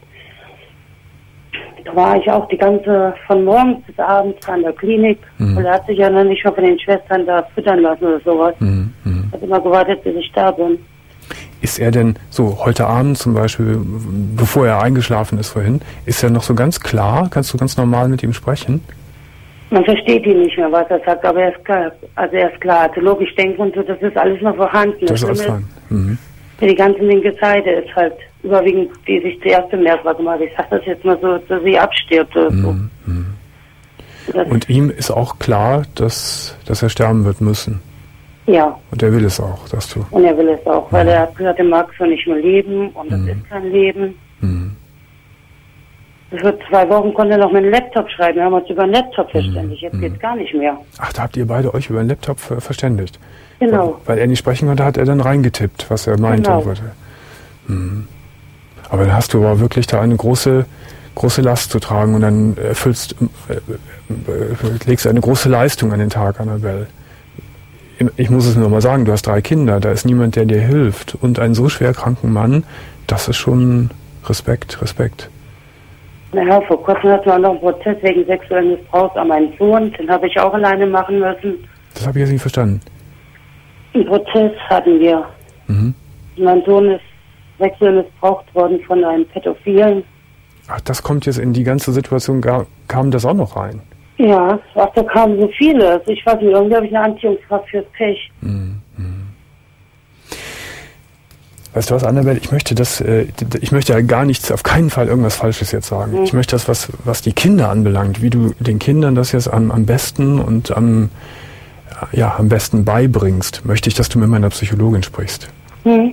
Da war ich auch die ganze, von morgens bis abends an der Klinik. Mhm. Und er hat sich ja noch nicht mal von den Schwestern da füttern lassen oder sowas. Mhm. Mhm. Hat immer gewartet, bis ich da bin. Ist er denn so heute Abend zum Beispiel, bevor er eingeschlafen ist vorhin, ist er noch so ganz klar? Kannst du ganz normal mit ihm sprechen? Man versteht ihn nicht mehr, was er sagt, aber er ist klar. Also er ist klar. Also logisch denken und so, das ist alles noch vorhanden. Das ist alles vorhanden. Mhm. Für die ganze linke Seite ist halt überwiegend, die sich zuerst bemerkbar gemacht. Ich sag das jetzt mal so, dass sie abstirbt oder so. Mhm. Und ihm ist auch klar, dass, dass er sterben wird müssen. Ja. Und er will es auch, dass du... Und er will es auch, weil mhm. er hat gesagt, er mag so nicht mehr leben und das mhm. ist kein Leben. Mhm. Für zwei Wochen konnte er noch mit einem Laptop schreiben, wir haben uns über einen Laptop verständigt, jetzt mhm. geht's gar nicht mehr. Ach, da habt ihr beide euch über einen Laptop ver- verständigt? Genau. Weil, weil er nicht sprechen konnte, hat er dann reingetippt, was er meinte. Genau. Mhm. Aber dann hast du aber wirklich da eine große, große Last zu tragen und dann erfüllst, äh, äh, legst du eine große Leistung an den Tag, Annabelle. Ich muss es nur mal sagen, du hast drei Kinder, da ist niemand, der dir hilft. Und einen so schwer kranken Mann, das ist schon Respekt, Respekt. Naja, vor kurzem hatten wir noch einen Prozess wegen sexuellen Missbrauchs an meinen Sohn, den habe ich auch alleine machen müssen. Das habe ich jetzt nicht verstanden. Einen Prozess hatten wir. Mhm. Mein Sohn ist sexuell missbraucht worden von einem Pädophilen. Ach, das kommt jetzt in die ganze Situation, gar, kam das auch noch rein? Ja, ach, da kamen so viele. Also ich weiß nicht, irgendwie habe ich eine Anziehungskraft fürs Pech. Mhm. Weißt du was, Annabelle, ich möchte das, äh, ich möchte ja gar nichts, auf keinen Fall irgendwas Falsches jetzt sagen. Mhm. Ich möchte das, was, was die Kinder anbelangt, wie du den Kindern das jetzt am, am besten und am, ja, am besten beibringst, möchte ich, dass du mit meiner Psychologin sprichst. Mhm.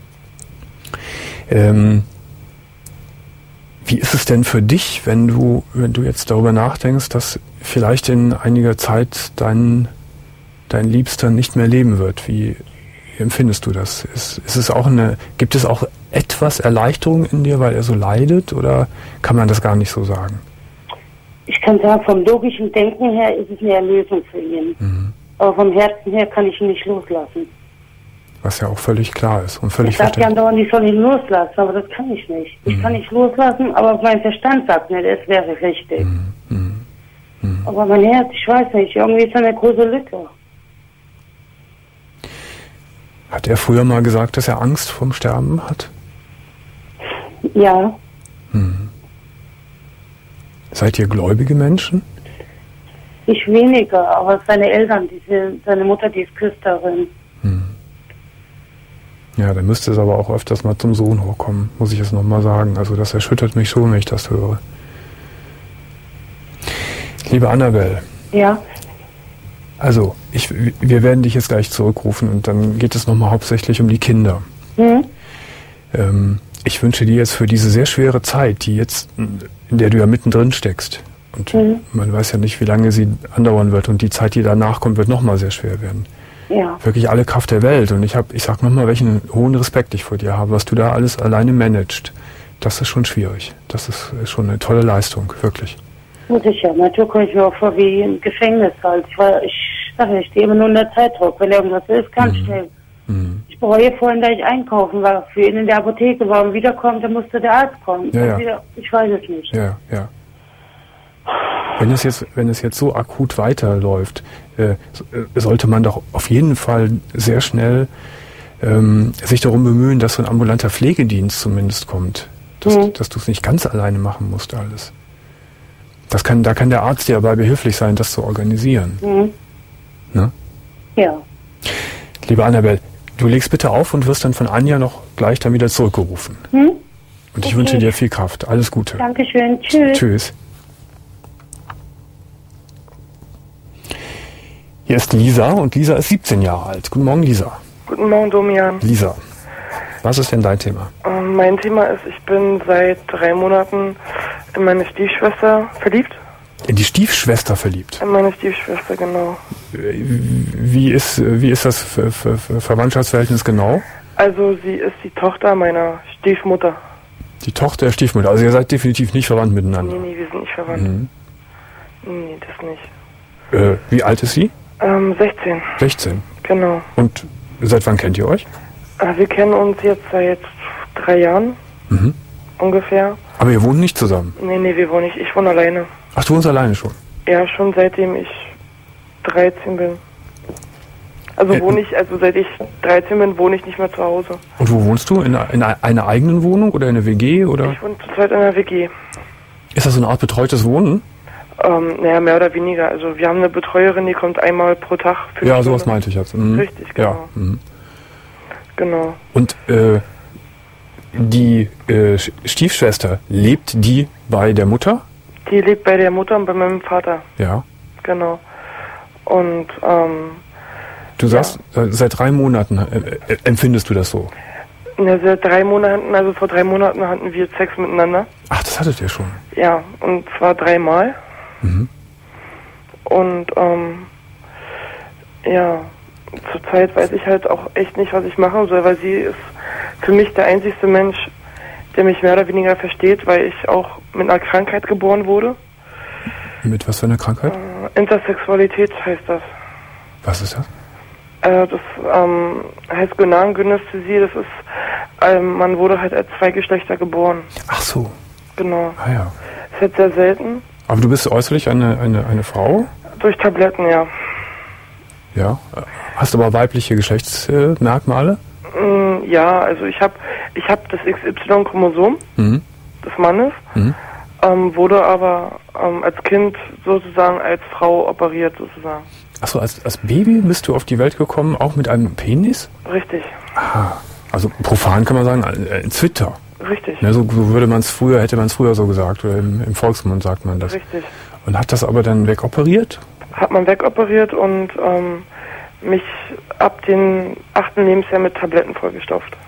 Ähm, wie ist es denn für dich, wenn du, wenn du jetzt darüber nachdenkst, dass vielleicht in einiger Zeit dein, dein Liebster nicht mehr leben wird? Wie, wie empfindest du das? Ist, ist es auch eine, gibt es auch etwas Erleichterung in dir, weil er so leidet, oder kann man das gar nicht so sagen? Ich kann sagen, vom logischen Denken her ist es eine Erlösung für ihn. Mhm. Aber vom Herzen her kann ich ihn nicht loslassen. Was ja auch völlig klar ist und völlig ich sage ja andauernd, ich soll ihn loslassen, aber das kann ich nicht. Ich mhm. kann nicht loslassen, aber mein Verstand sagt mir, das wäre richtig. Mhm. Mhm. Aber mein Herz, ich weiß nicht, irgendwie ist da eine große Lücke. Hat er früher mal gesagt, dass er Angst vorm Sterben hat? Ja. Mhm. Seid ihr gläubige Menschen? Ich weniger, aber seine Eltern, die sind, seine Mutter, die ist Küsterin. Mhm. Ja, dann müsste es aber auch öfters mal zum Sohn hochkommen, muss ich es nochmal sagen. Also das erschüttert mich schon, wenn ich das höre. Liebe Annabelle. Ja. Also, ich, wir werden dich jetzt gleich zurückrufen und dann geht es nochmal hauptsächlich um die Kinder. Mhm. Ähm, ich wünsche dir jetzt für diese sehr schwere Zeit, die jetzt, in der du ja mittendrin steckst, und mhm. man weiß ja nicht, wie lange sie andauern wird, und die Zeit, die danach kommt, wird nochmal sehr schwer werden. Ja. Wirklich alle Kraft der Welt. Und ich habe, ich sag nochmal, welchen hohen Respekt ich vor dir habe, was du da alles alleine managst. Das ist schon schwierig. Das ist, ist schon eine tolle Leistung, wirklich. Muss ich ja. Natürlich komme ich mir auch vor wie im Gefängnis halt. Ich war, ich sage, ich stehe immer nur unter Zeitdruck. Wenn irgendwas ist, ganz mhm. schnell. Mhm. Ich bereue vorhin, da ich einkaufen war, für ihn in der Apotheke war und wiederkommt, dann musste der Arzt kommen. Ja, ja. Wieder, ich weiß es nicht. Ja, ja. Wenn es jetzt, wenn es jetzt so akut weiterläuft, äh, sollte man doch auf jeden Fall sehr schnell ähm, sich darum bemühen, dass so ein ambulanter Pflegedienst zumindest kommt. Dass, mhm. dass du es nicht ganz alleine machen musst alles. Das kann, da kann der Arzt dir dabei behilflich sein, das zu organisieren. Mhm. Ne? Ja. Liebe Annabelle, du legst bitte auf und wirst dann von Anja noch gleich dann wieder zurückgerufen. Mhm. Und ich Okay. wünsche dir viel Kraft. Alles Gute. Dankeschön. Tschüss. Tschüss. Hier ist Lisa und Lisa ist siebzehn Jahre alt. Guten Morgen, Lisa. Guten Morgen, Domian. Lisa, was ist denn dein Thema? Ähm, mein Thema ist, ich bin seit drei Monaten in meine Stiefschwester verliebt. In die Stiefschwester verliebt. In meine Stiefschwester, genau. Wie ist, wie ist das Ver Ver Ver Verwandtschaftsverhältnis genau? Also sie ist die Tochter meiner Stiefmutter. Die Tochter der Stiefmutter. Also ihr seid definitiv nicht verwandt miteinander. Nee, nee, wir sind nicht verwandt. Mhm. Nee, das nicht. Äh, wie alt ist sie? Ähm, sechzehn, sechzehn. genau. Und seit wann kennt ihr euch? Äh, wir kennen uns jetzt seit drei Jahren Mhm. ungefähr. Aber ihr wohnt nicht zusammen? Nee, nee, wir wohnen nicht. Ich wohne alleine. Ach, du wohnst alleine schon? Ja, schon seitdem ich dreizehn bin. Also Äh, wohne ich, also seit ich dreizehn bin, wohne ich nicht mehr zu Hause. Und wo wohnst du? In, in einer eigenen Wohnung oder in einer W G? Oder? Ich wohne zurzeit in einer W G. Ist das so eine Art betreutes Wohnen? Ähm, naja, mehr oder weniger. Also wir haben eine Betreuerin, die kommt einmal pro Tag für Ja, sowas meinte ich jetzt. Mhm. Richtig, genau. Ja. Mhm. Genau. Und äh, die äh, Stiefschwester, lebt die bei der Mutter? Die lebt bei der Mutter und bei meinem Vater. Ja. Genau. Und ähm, Du sagst, äh, seit drei Monaten äh, äh, empfindest du das so? ja, seit drei Monaten, also vor drei Monaten hatten wir Sex miteinander. Ach, das hattet ihr schon. Ja, und zwar dreimal. Mhm. Und ähm, ja, zurzeit weiß ich halt auch echt nicht, was ich machen soll, weil sie ist für mich der einzigste Mensch, der mich mehr oder weniger versteht, weil ich auch mit einer Krankheit geboren wurde. Mit was für einer Krankheit? Äh, Intersexualität heißt das. Was ist das? Äh, das ähm, heißt Gonadengynästhesie. Das ist, ähm, man wurde halt als zwei Geschlechter geboren. Ach so. Genau. Ah ja. Ist halt sehr selten. Aber du bist äußerlich eine, eine, eine Frau? Durch Tabletten, ja. Ja. Hast aber weibliche Geschlechtsmerkmale? Mm, ja, also ich habe ich hab das X Y-Chromosom Mhm. des Mannes, Mhm. ähm, wurde aber ähm, als Kind sozusagen als Frau operiert, sozusagen. Achso, als, als Baby bist du auf die Welt gekommen, auch mit einem Penis? Richtig, Ah. Also profan kann man sagen, äh, ein Zwitter. richtig, Ja, so, so würde man es früher, hätte man es früher so gesagt, oder im, im Volksmund sagt man das. richtig. Und hat das aber dann wegoperiert? Hat man wegoperiert und ähm, mich ab dem achten Lebensjahr mit Tabletten vollgestopft.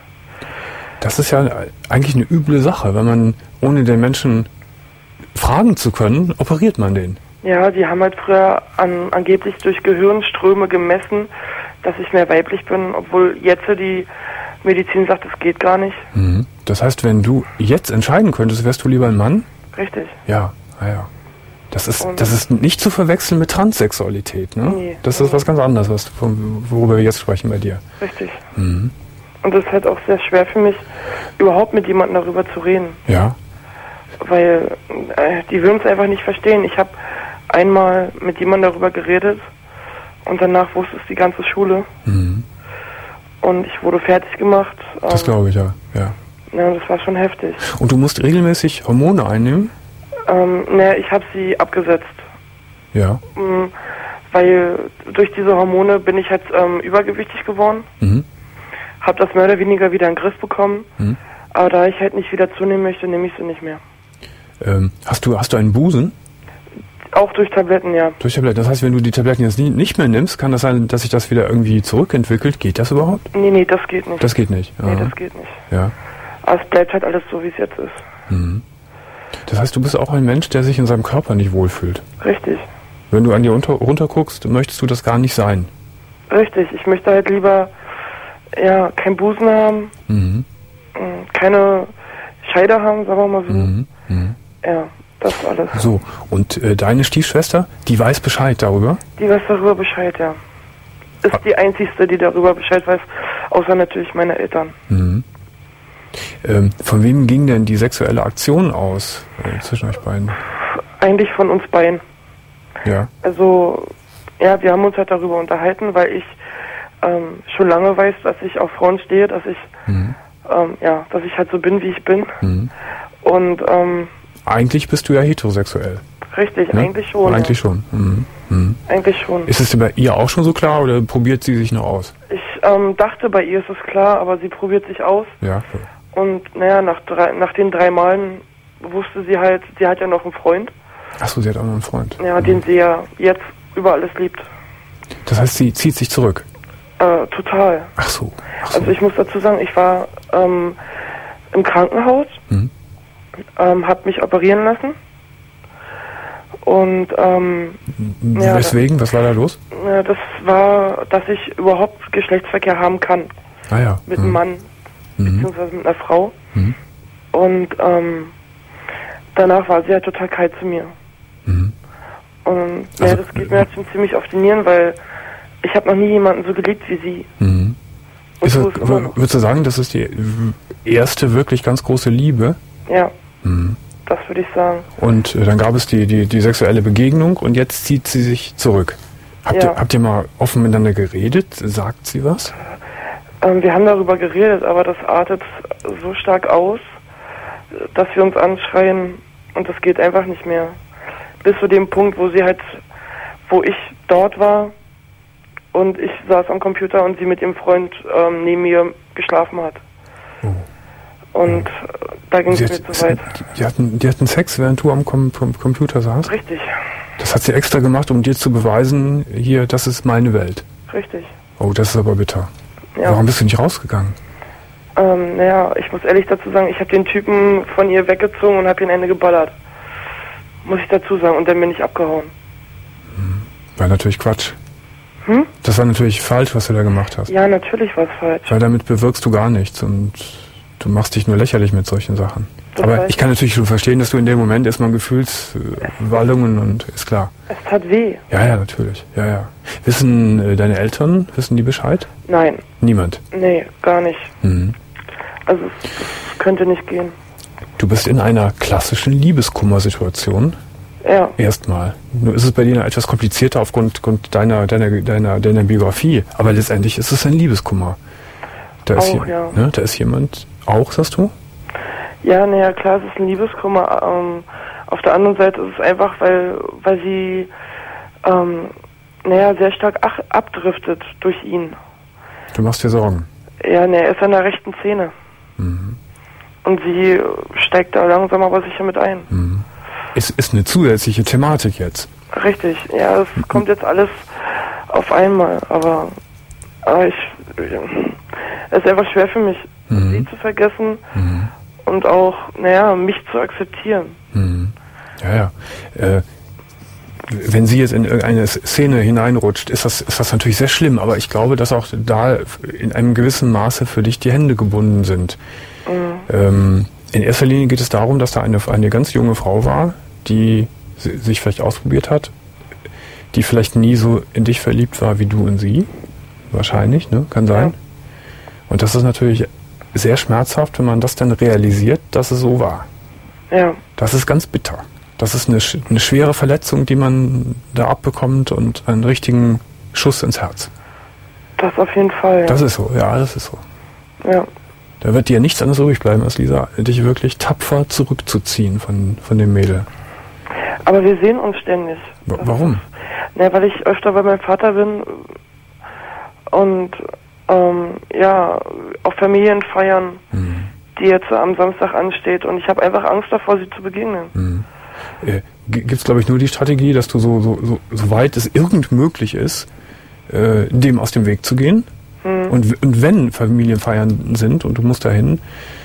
Das ist ja eigentlich eine üble Sache, wenn man, ohne den Menschen fragen zu können, operiert man den. Ja, die haben halt früher an, angeblich durch Gehirnströme gemessen, dass ich mehr weiblich bin, obwohl jetzt die Medizin sagt, das geht gar nicht. Mhm. Das heißt, wenn du jetzt entscheiden könntest, wärst du lieber ein Mann? Richtig. Ja, naja. Das ist, Und- das ist nicht zu verwechseln mit Transsexualität, ne? Nee. Das ist was ganz anderes, was, worüber wir jetzt sprechen bei dir. Richtig. Mhm. Und es ist halt auch sehr schwer für mich, überhaupt mit jemandem darüber zu reden. Ja. Weil äh, die würden es einfach nicht verstehen. Ich habe einmal mit jemandem darüber geredet und danach wusste es die ganze Schule. Mhm. Und ich wurde fertig gemacht. Das Ähm, glaube ich, ja. ja. ja, das war schon heftig. Und du musst regelmäßig Hormone einnehmen? Ähm, naja, ich habe sie abgesetzt. Ja. Ähm, weil durch diese Hormone bin ich jetzt ähm, übergewichtig geworden. Mhm. Habe das mehr oder weniger wieder in den Griff bekommen. Mhm. Aber da ich halt nicht wieder zunehmen möchte, nehme ich sie nicht mehr. Ähm, hast du, hast du einen Busen? Auch durch Tabletten, ja. Durch Tabletten. Das heißt, wenn du die Tabletten jetzt nie, nicht mehr nimmst, kann das sein, dass sich das wieder irgendwie zurückentwickelt? Geht das überhaupt? Nee, nee, das geht nicht. Das geht nicht. nee, Aha. das geht nicht. Ja. Aber es bleibt halt alles so, wie es jetzt ist. Mhm. Das heißt, du bist auch ein Mensch, der sich in seinem Körper nicht wohlfühlt. Richtig. Wenn du an dir unter, runterguckst, möchtest du das gar nicht sein. Richtig. Ich möchte halt lieber, ja, kein Busen haben, Mhm. mh, keine Scheide haben, sagen wir mal so. Mhm. Mhm. Ja, das alles. So, und äh, deine Stiefschwester, die weiß Bescheid darüber? Die weiß darüber Bescheid, ja. Ist Ah. die einzigste, die darüber Bescheid weiß, außer natürlich meine Eltern. Mhm. Ähm, von wem ging denn die sexuelle Aktion aus äh, zwischen euch beiden? Eigentlich von uns beiden. Ja. Also, ja, wir haben uns halt darüber unterhalten, weil ich ähm, schon lange weiß, dass ich auf Frauen stehe, dass ich, Mhm. ähm, ja, dass ich halt so bin, wie ich bin. Mhm. Und, ähm, Eigentlich bist du ja heterosexuell. richtig, Ne? eigentlich schon. Eigentlich ja. schon. Mhm. Mhm. Eigentlich schon. Ist es bei ihr auch schon so klar oder probiert sie sich noch aus? Ich ähm, dachte, bei ihr ist es klar, aber sie probiert sich aus. Ja. Und naja, nach, drei, nach den drei Malen wusste sie halt, sie hat ja noch einen Freund. Achso, sie hat auch noch einen Freund. Ja, mhm. den sie ja jetzt über alles liebt. Das heißt, sie zieht sich zurück? Äh, total. Ach so. Ach so. Also ich muss dazu sagen, ich war ähm, im Krankenhaus, mhm. ähm, habe mich operieren lassen. Und ähm, ja, weswegen? Was war da los? Ja, das war, dass ich überhaupt Geschlechtsverkehr haben kann. Ah ja. Mit mhm. einem Mann, mhm. beziehungsweise mit einer Frau. Mhm. Und ähm, danach war sie ja total kalt zu mir. Mhm. Und ja, also, das geht mir halt schon ziemlich auf die Nieren, weil ich habe noch nie jemanden so geliebt wie sie. Mhm. Ist das, würdest du sagen, das ist die erste wirklich ganz große Liebe? Ja. Mhm. Das würde ich sagen. Und äh, dann gab es die, die, die sexuelle Begegnung und jetzt zieht sie sich zurück. Habt, ja. ihr, habt ihr mal offen miteinander geredet? Sagt sie was? Ähm, wir haben darüber geredet, aber das artet so stark aus, dass wir uns anschreien und das geht einfach nicht mehr. Bis zu dem Punkt, wo sie halt, wo ich dort war und ich saß am Computer und sie mit ihrem Freund ähm, neben mir geschlafen hat. Oh. Und da ging es mir zu weit. Die hatten, die hatten Sex, während du am Com- Com- Computer saßt? Richtig. Das hat sie extra gemacht, um dir zu beweisen, hier, das ist meine Welt. Richtig. Oh, das ist aber bitter. Ja. Warum bist du nicht rausgegangen? Ähm, naja, ich muss ehrlich dazu sagen, ich habe den Typen von ihr weggezogen und habe ihn Ende geballert. Muss ich dazu sagen. Und dann bin ich abgehauen. Hm. War natürlich Quatsch. Hm? Das war natürlich falsch, was du da gemacht hast. Ja, natürlich war es falsch. Weil damit bewirkst du gar nichts und du machst dich nur lächerlich mit solchen Sachen. Das aber ich kann natürlich schon verstehen, dass du in dem Moment erstmal Gefühlswallungen und ist klar. Es tat weh. Ja, ja, natürlich. Ja, ja. Wissen äh, deine Eltern, wissen die Bescheid? Nein. Niemand? Nee, gar nicht. Mhm. Also es, es könnte nicht gehen. Du bist in einer klassischen Liebeskummersituation. Ja. Erstmal. Nur ist es bei dir etwas komplizierter aufgrund, aufgrund deiner, deiner, deiner, deiner Biografie. Aber letztendlich ist es ein Liebeskummer. Da ist, auch, hier, ja. ne, da ist jemand, auch, sagst du? Ja, naja, klar, es ist ein Liebeskummer. Ähm, auf der anderen Seite ist es einfach, weil, weil sie, ähm, naja, sehr stark ach, abdriftet durch ihn. Du machst dir Sorgen? Ja, ne, er ist an der rechten Szene. Mhm. Und sie steigt da langsam aber sicher mit ein. Mhm. Es ist eine zusätzliche Thematik jetzt. Richtig, ja, es mhm. kommt jetzt alles auf einmal, aber, aber ich, es ist einfach schwer für mich, mhm. sie zu vergessen mhm. und auch, naja, mich zu akzeptieren. Mhm. Ja, ja. Äh, wenn sie jetzt in irgendeine Szene hineinrutscht, ist das, ist das natürlich sehr schlimm, aber ich glaube, dass auch da in einem gewissen Maße für dich die Hände gebunden sind. Mhm. Ähm, in erster Linie geht es darum, dass da eine, eine ganz junge Frau war, die sich vielleicht ausprobiert hat, die vielleicht nie so in dich verliebt war wie du in sie. Wahrscheinlich, ne? Kann sein. Ja. Und das ist natürlich sehr schmerzhaft, wenn man das dann realisiert, dass es so war. Ja. Das ist ganz bitter. Das ist eine, eine schwere Verletzung, die man da abbekommt und einen richtigen Schuss ins Herz. Das auf jeden Fall. Ja. Das ist so, ja, das ist so. Ja. Da wird dir nichts anderes übrig bleiben, als Lisa, dich wirklich tapfer zurückzuziehen von, von dem Mädel. Aber wir sehen uns ständig. W- warum? Na, weil ich öfter bei meinem Vater bin und ähm, ja, auf Familienfeiern, mhm. die jetzt am Samstag ansteht und ich habe einfach Angst davor, sie zu begegnen. Mhm. Äh, Gibt es, glaube ich, nur die Strategie, dass du so, so, so, so weit es irgend möglich ist, äh, dem aus dem Weg zu gehen. Mhm. Und, und wenn Familienfeiern sind und du musst dahin,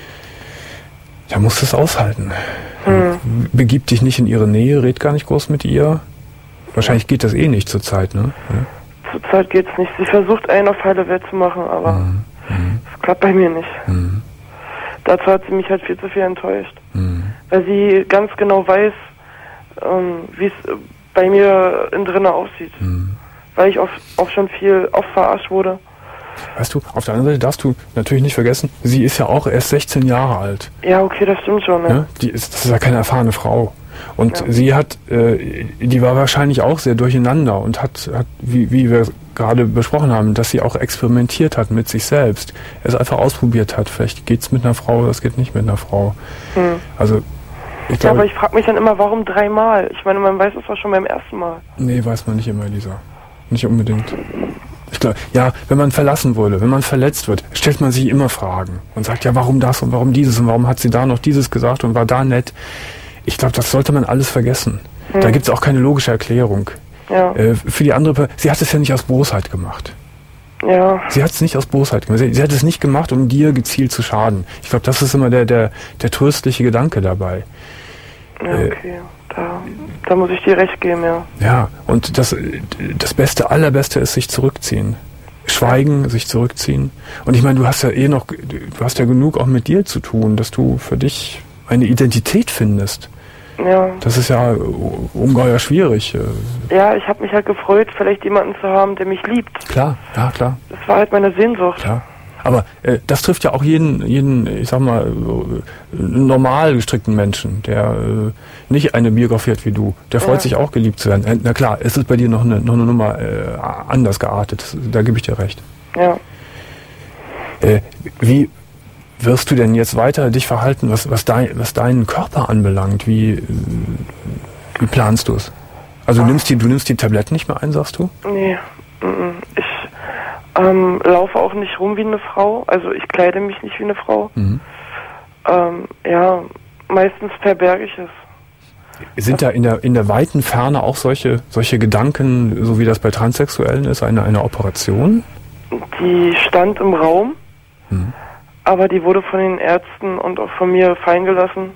dann musst du es aushalten. Mhm. Begib dich nicht in ihre Nähe, red gar nicht groß mit ihr. Wahrscheinlich geht das eh nicht zur Zeit, ne? Ja. Zur Zeit geht's nicht. Sie versucht, einen auf heile Welt zu machen, aber es mhm. klappt bei mir nicht. Mhm. Dazu hat sie mich halt viel zu viel enttäuscht. Mhm. Weil sie ganz genau weiß, ähm, wie es bei mir innen drinne aussieht. Mhm. Weil ich oft, auch schon viel oft verarscht wurde. Weißt du, auf der anderen Seite darfst du natürlich nicht vergessen, sie ist ja auch erst sechzehn Jahre alt. Ja, okay, das stimmt schon. Ne? Ja, die ist, das ist ja keine erfahrene Frau. Und ja. sie hat, äh, die war wahrscheinlich auch sehr durcheinander und hat, hat wie, wie wir gerade besprochen haben, dass sie auch experimentiert hat mit sich selbst. Es einfach ausprobiert hat. Vielleicht geht's mit einer Frau, das geht nicht mit einer Frau. Hm. Also, ich glaube. Ja, aber ich frage mich dann immer, warum dreimal? Ich meine, man weiß es doch schon beim ersten Mal. Nee, weiß man nicht immer, Lisa. Nicht unbedingt. Ich glaube, ja, wenn man verlassen wurde, wenn man verletzt wird, stellt man sich immer Fragen und sagt, ja, warum das und warum dieses und warum hat sie da noch dieses gesagt und war da nett. Ich glaube, das sollte man alles vergessen. Hm. Da gibt es auch keine logische Erklärung. Ja. Äh, für die andere, sie hat es ja nicht aus Bosheit gemacht. Ja. Sie hat es nicht aus Bosheit gemacht. Sie, sie hat es nicht gemacht, um dir gezielt zu schaden. Ich glaube, das ist immer der, der, der tröstliche Gedanke dabei. Ja, okay. Äh, da, da muss ich dir recht geben, ja. Ja, und das, das Beste, Allerbeste ist sich zurückziehen. Schweigen, sich zurückziehen. Und ich meine, du hast ja eh noch, du hast ja genug auch mit dir zu tun, dass du für dich eine Identität findest. Ja. Das ist ja ungeheuer schwierig. Ja, ich habe mich halt gefreut, vielleicht jemanden zu haben, der mich liebt. Klar, ja, klar. Das war halt meine Sehnsucht. Klar. Aber äh, das trifft ja auch jeden, jeden, ich sag mal, äh, normal gestrickten Menschen, der äh, nicht eine Biografie hat wie du. Der freut ja. sich auch, geliebt zu werden. Äh, na klar, es ist bei dir noch eine, noch eine Nummer äh, anders geartet. Da gebe ich dir recht. Ja. Äh, wie wirst du denn jetzt weiter dich verhalten, was, was, dein, was deinen Körper anbelangt? Wie, äh, wie planst du es? Also du nimmst, die, du nimmst die Tabletten nicht mehr ein, sagst du? Nee, ich ähm, laufe auch nicht rum wie eine Frau. Also ich kleide mich nicht wie eine Frau. Mhm. Ähm, ja, meistens verberge ich es. Sind da in der, in der weiten Ferne auch solche, solche Gedanken, so wie das bei Transsexuellen ist, eine, eine Operation? Die stand im Raum, mhm. aber die wurde von den Ärzten und auch von mir fallen gelassen.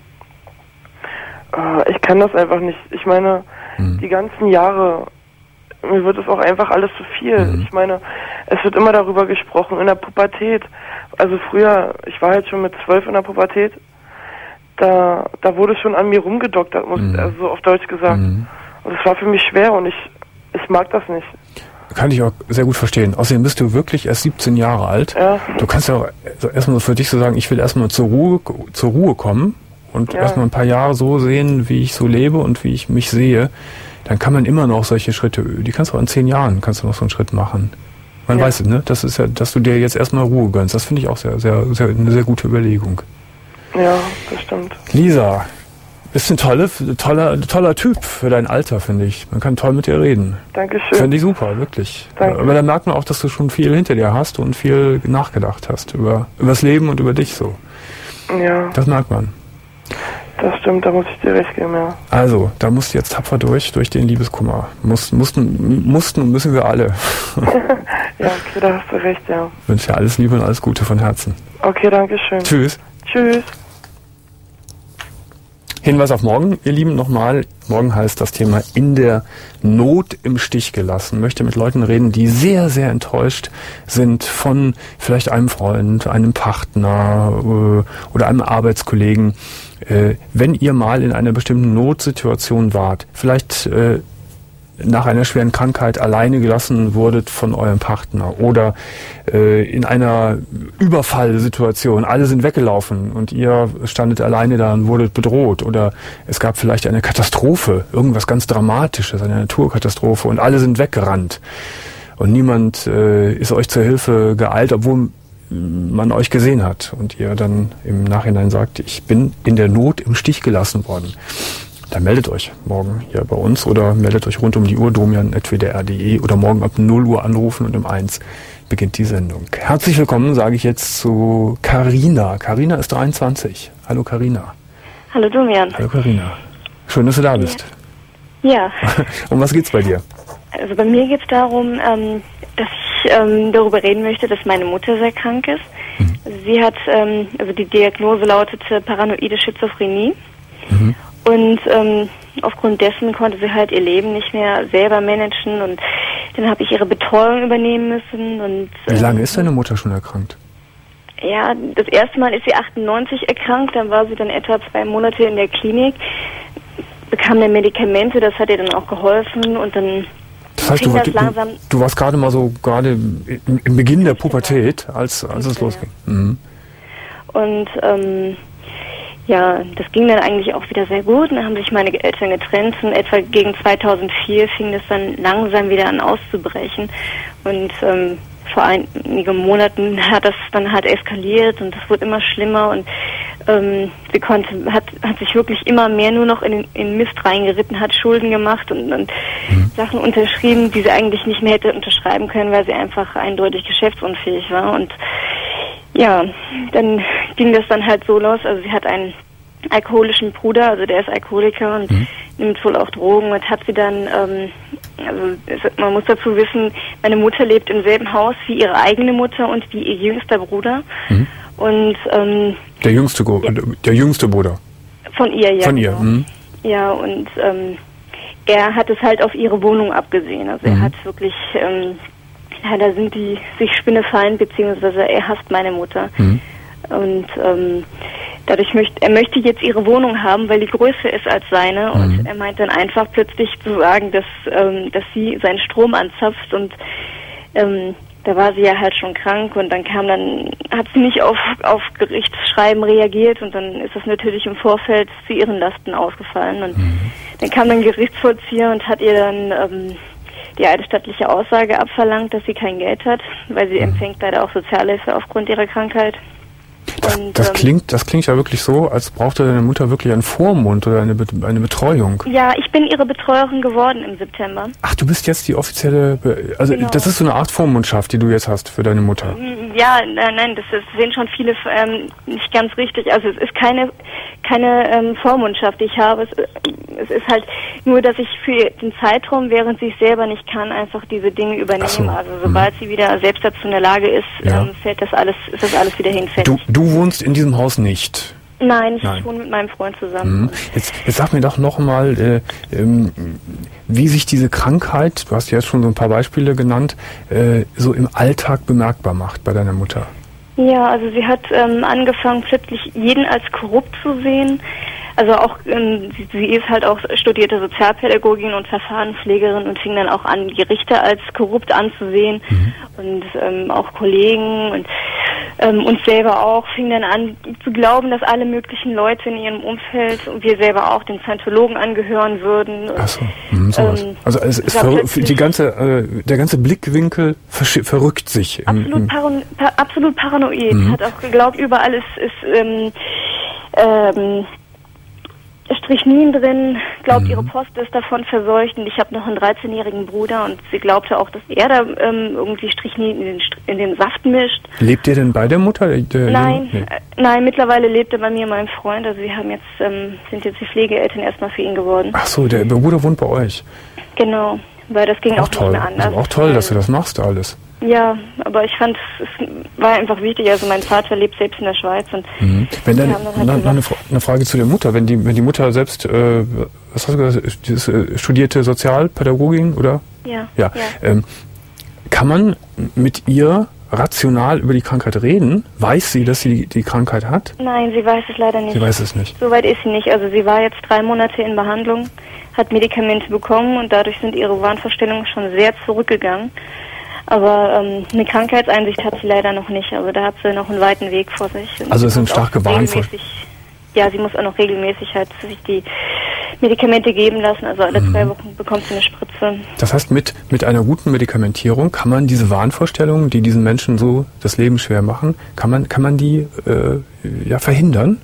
Äh, ich kann das einfach nicht. Ich meine, mhm. die ganzen Jahre, mir wird es auch einfach alles zu viel. Mhm. Ich meine, es wird immer darüber gesprochen, in der Pubertät. Also früher, ich war halt schon mit zwölf in der Pubertät, da, da wurde schon an mir rumgedoktert, muss, mhm. also so auf Deutsch gesagt. Mhm. Und es war für mich schwer und ich, ich mag das nicht. Kann ich auch sehr gut verstehen. Außerdem bist du wirklich erst siebzehn Jahre alt. Ja. Du kannst ja auch erstmal für dich so sagen, ich will erstmal zur Ruhe, zur Ruhe kommen und ja. erstmal ein paar Jahre so sehen, wie ich so lebe und wie ich mich sehe. Dann kann man immer noch solche Schritte, die kannst du auch in zehn Jahren, kannst du noch so einen Schritt machen. Man ja. weiß es, ne? Das ist ja, dass du dir jetzt erstmal Ruhe gönnst. Das finde ich auch sehr, sehr, sehr, eine sehr gute Überlegung. Ja, das stimmt. Lisa, bist ein tolle, toller, toller Typ für dein Alter, finde ich. Man kann toll mit dir reden. Dankeschön. Finde ich super, wirklich. Danke. Aber da merkt man auch, dass du schon viel hinter dir hast und viel nachgedacht hast über, über das Leben und über dich so. Ja. Das merkt man. Das stimmt, da muss ich dir recht geben, ja. Also, da musst du jetzt tapfer durch, durch den Liebeskummer. Muss, mussten, mussten und müssen wir alle. Ja, okay, da hast du recht, ja. Ich wünsche dir alles Liebe und alles Gute von Herzen. Okay, danke schön. Tschüss. Tschüss. Hinweis auf morgen, ihr Lieben, nochmal. Morgen heißt das Thema in der Not im Stich gelassen. Ich möchte mit Leuten reden, die sehr, sehr enttäuscht sind von vielleicht einem Freund, einem Partner äh, oder einem Arbeitskollegen. Äh, wenn ihr mal in einer bestimmten Notsituation wart, vielleicht äh, nach einer schweren Krankheit alleine gelassen wurdet von eurem Partner oder äh, in einer Überfallsituation, alle sind weggelaufen und ihr standet alleine da und wurdet bedroht oder es gab vielleicht eine Katastrophe, irgendwas ganz Dramatisches, eine Naturkatastrophe und alle sind weggerannt und niemand äh, ist euch zur Hilfe geeilt, obwohl man euch gesehen hat und ihr dann im Nachhinein sagt, ich bin in der Not im Stich gelassen worden. Dann meldet euch morgen hier bei uns oder meldet euch rund um die Uhr, domian at w d r punkt d e oder morgen ab null Uhr anrufen und um eins beginnt die Sendung. Herzlich willkommen, sage ich jetzt zu Carina. Carina ist dreiundzwanzig. Hallo Carina. Hallo Domian. Hallo Carina. Schön, dass du da bist. Ja. Um was geht's bei dir? Also bei mir geht es darum, ähm, dass ich ähm, darüber reden möchte, dass meine Mutter sehr krank ist. Mhm. Also sie hat, ähm, also die Diagnose lautete paranoide Schizophrenie. Mhm. Und ähm, aufgrund dessen konnte sie halt ihr Leben nicht mehr selber managen und dann habe ich ihre Betreuung übernehmen müssen. Und wie lange ähm, ist deine Mutter schon erkrankt? Ja, das erste Mal ist sie achtundneunzig erkrankt, dann war sie dann etwa zwei Monate in der Klinik, bekam dann Medikamente, das hat ihr dann auch geholfen und dann das heißt, du, das langsam du, du warst gerade mal so gerade im, im Beginn der Pubertät, als, als es losging. Mhm. Und ähm, ja, das ging dann eigentlich auch wieder sehr gut. Dann haben sich meine Eltern getrennt und etwa gegen zweitausendvier fing das dann langsam wieder an auszubrechen. Und ähm, vor einigen Monaten hat das dann halt eskaliert und das wurde immer schlimmer und ähm, sie konnte, hat, hat sich wirklich immer mehr nur noch in den in Mist reingeritten, hat Schulden gemacht und, und mhm. Sachen unterschrieben, die sie eigentlich nicht mehr hätte unterschreiben können, weil sie einfach eindeutig geschäftsunfähig war. Und ja, dann ging das dann halt so los. Also sie hat einen alkoholischen Bruder, also der ist Alkoholiker und mhm. nimmt wohl auch Drogen und hat sie dann, ähm, also es, man muss dazu wissen, meine Mutter lebt im selben Haus wie ihre eigene Mutter und wie ihr jüngster Bruder. Mhm. Und ähm, der jüngste ja. der jüngste Bruder. Von ihr, ja. Von ihr. Genau. Mhm. Ja, und ähm, er hat es halt auf ihre Wohnung abgesehen. Also mhm. er hat wirklich, ähm, ja, da sind die sich Spinnefeind, beziehungsweise er hasst meine Mutter. Mhm. Und ähm, dadurch möchte er möchte jetzt ihre Wohnung haben, weil die größer ist als seine. Mhm. Und er meint dann einfach plötzlich zu sagen, dass ähm, dass sie seinen Strom anzapft. Und ähm, da war sie ja halt schon krank und dann kam dann, hat sie nicht auf auf Gerichtsschreiben reagiert und dann ist das natürlich im Vorfeld zu ihren Lasten ausgefallen. Und mhm. dann kam ein Gerichtsvollzieher und hat ihr dann ähm, die eidesstattliche Aussage abverlangt, dass sie kein Geld hat, weil sie mhm. empfängt leider auch Sozialhilfe aufgrund ihrer Krankheit. Das, und, das ähm, klingt, das klingt ja wirklich so, als brauchte deine Mutter wirklich einen Vormund oder eine, eine Betreuung. Ja, ich bin ihre Betreuerin geworden im September. Ach, du bist jetzt die offizielle, Be- also genau. Das ist so eine Art Vormundschaft, die du jetzt hast für deine Mutter. Ja, nein, nein, das, das sehen schon viele ähm, nicht ganz richtig. Also es ist keine keine ähm, Vormundschaft, die ich habe. Es, es ist halt nur, dass ich für den Zeitraum, während sie es selber nicht kann, einfach diese Dinge übernehme. So. Also sobald mhm. sie wieder selbst dazu in der Lage ist, ja. ähm, fällt das alles, ist das alles wieder hinfällig. Du, du wohnst in diesem Haus nicht? Nein, ich Nein. wohne mit meinem Freund zusammen. Mhm. Jetzt, jetzt sag mir doch noch mal, äh, ähm, wie sich diese Krankheit, du hast ja jetzt schon so ein paar Beispiele genannt, äh, so im Alltag bemerkbar macht bei deiner Mutter. Ja, also sie hat ähm, angefangen, plötzlich jeden als korrupt zu sehen. Also auch, ähm, sie, sie ist halt auch studierte Sozialpädagogin und Verfahrenspflegerin und fing dann auch an, die Richter als korrupt anzusehen mhm. und ähm, auch Kollegen und ähm, uns selber auch, fing dann an zu glauben, dass alle möglichen Leute in ihrem Umfeld und wir selber auch den Scientologen angehören würden. Ach so, mhm, sowas. Ähm, also es ist verrü- die ganze, äh, der ganze Blickwinkel versch- verrückt sich. Im, absolut, im paran- pa- absolut paranoid. Mhm. Hat auch geglaubt, überall ist, ist ähm, ähm, Strychnin drin, glaubt, mhm. ihre Post ist davon verseucht und ich habe noch einen dreizehnjährigen Bruder und sie glaubte auch, dass er da ähm, irgendwie Strychnin in den, in den Saft mischt. Lebt ihr denn bei der Mutter? Der, nein, nee. äh, nein, mittlerweile lebt er bei mir und meinem Freund, also wir haben jetzt, ähm, sind jetzt die Pflegeeltern erstmal für ihn geworden. Ach so, der Bruder wohnt bei euch? Genau, weil das ging auch, auch toll. nicht mehr anders. Also auch toll, dass du das machst alles. Ja, aber ich fand, es war einfach wichtig. Also mein Vater lebt selbst in der Schweiz und mhm. wenn dann, halt dann, dann eine, eine Frage zu der Mutter, wenn die wenn die Mutter selbst, äh, was hast du gesagt, dieses, äh, studierte Sozialpädagogin, oder? Ja. Ja. ja. Ähm, kann man mit ihr rational über die Krankheit reden? Weiß sie, dass sie die, die Krankheit hat? Nein, sie weiß es leider nicht. Sie weiß es nicht. Soweit ist sie nicht. Also sie war jetzt drei Monate in Behandlung, hat Medikamente bekommen und dadurch sind ihre Wahnvorstellungen schon sehr zurückgegangen. Aber ähm, eine Krankheitseinsicht hat sie leider noch nicht. Also da hat sie noch einen weiten Weg vor sich. Und also es sind starke Wahnvorstellungen. Ja, sie muss auch noch regelmäßig halt sich die Medikamente geben lassen. Also alle mhm. zwei Wochen bekommt sie eine Spritze. Das heißt, mit, mit einer guten Medikamentierung kann man diese Wahnvorstellungen, die diesen Menschen so das Leben schwer machen, kann man, kann man die äh, ja, verhindern?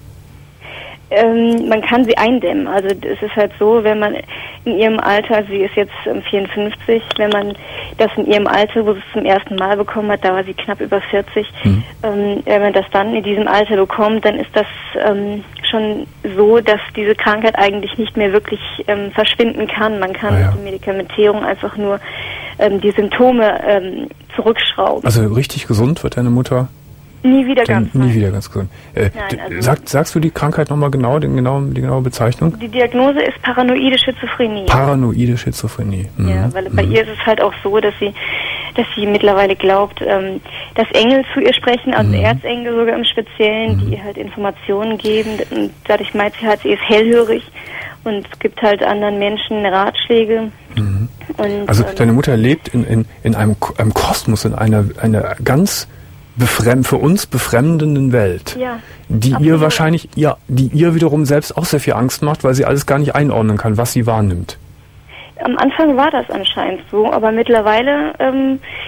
Ähm, man kann sie eindämmen. Also es ist halt so, wenn man in ihrem Alter, sie ist jetzt vierundfünfzig, wenn man das in ihrem Alter, wo sie es zum ersten Mal bekommen hat, da war sie knapp über vierzig, mhm. ähm, wenn man das dann in diesem Alter bekommt, dann ist das ähm, schon so, dass diese Krankheit eigentlich nicht mehr wirklich ähm, verschwinden kann. Man kann ah, ja. mit der Medikamentierung einfach nur ähm, die Symptome ähm, zurückschrauben. Also richtig gesund wird deine Mutter? Nie wieder ganz Nie wieder ganz gesund. Äh, Nein, also sag, sagst du die Krankheit nochmal genau, den genauen, die genaue Bezeichnung? Die Diagnose ist paranoide Schizophrenie. Paranoide Schizophrenie. Mhm. Ja, weil bei mhm. ihr ist es halt auch so, dass sie, dass sie mittlerweile glaubt, ähm, dass Engel zu ihr sprechen, also mhm. Erzengel sogar im Speziellen, mhm. die ihr halt Informationen geben. Und dadurch meint sie halt, sie ist hellhörig und es gibt halt anderen Menschen Ratschläge. Mhm. Und, also ähm, deine Mutter lebt in, in, in einem, einem Kosmos, in einer, einer ganz Befremd, für uns befremdenden Welt, ja, die absolut. ihr wahrscheinlich, ja, die ihr wiederum selbst auch sehr viel Angst macht, weil sie alles gar nicht einordnen kann, was sie wahrnimmt. Am Anfang war das anscheinend so, aber mittlerweile ähm,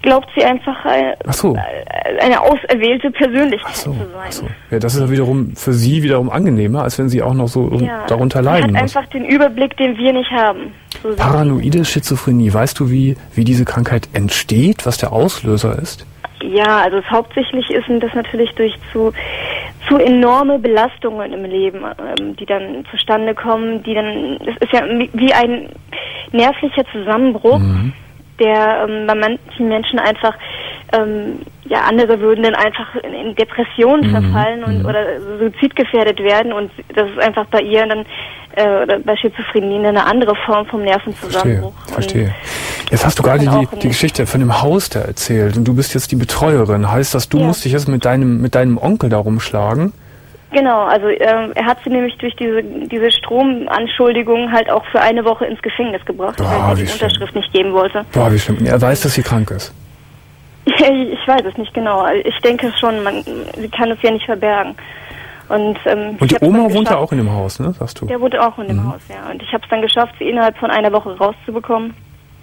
glaubt sie einfach äh, Ach so. eine auserwählte Persönlichkeit Ach so, zu sein. ach so. Ja, das ist ja wiederum für sie wiederum angenehmer, als wenn sie auch noch so Ja, darunter sie leiden hat muss. einfach den Überblick, den wir nicht haben. So Paranoide Schizophrenie, weißt du, wie, wie diese Krankheit entsteht, was der Auslöser ist? Ja, also es hauptsächlich ist das natürlich durch zu, zu enorme Belastungen im Leben, ähm, die dann zustande kommen, die dann, das ist ja wie ein nervlicher Zusammenbruch, mhm. der ähm, bei manchen Menschen einfach, ähm, ja, andere würden dann einfach in, in Depressionen mhm. verfallen und oder suizidgefährdet werden, und das ist einfach bei ihr dann äh, oder bei Schizophrenie eine andere Form vom Nervenzusammenbruch. Verstehe, verstehe. Jetzt hast du gerade die, die Geschichte von dem Haus da erzählt und du bist jetzt die Betreuerin. Heißt das, du ja. musst dich jetzt mit deinem mit deinem Onkel darum schlagen? Genau, also ähm, er hat sie nämlich durch diese diese Stromanschuldigung halt auch für eine Woche ins Gefängnis gebracht, Boah, weil er die schlimm. Unterschrift nicht geben wollte. Boah, wie schlimm. Er weiß, dass sie krank ist. Ich weiß es nicht genau. Ich denke schon, man, sie kann es ja nicht verbergen. Und, ähm, und die Oma wohnt ja auch in dem Haus, ne? Sagst du? Der wohnt auch in dem mhm. Haus, ja. Und ich habe es dann geschafft, sie innerhalb von einer Woche rauszubekommen.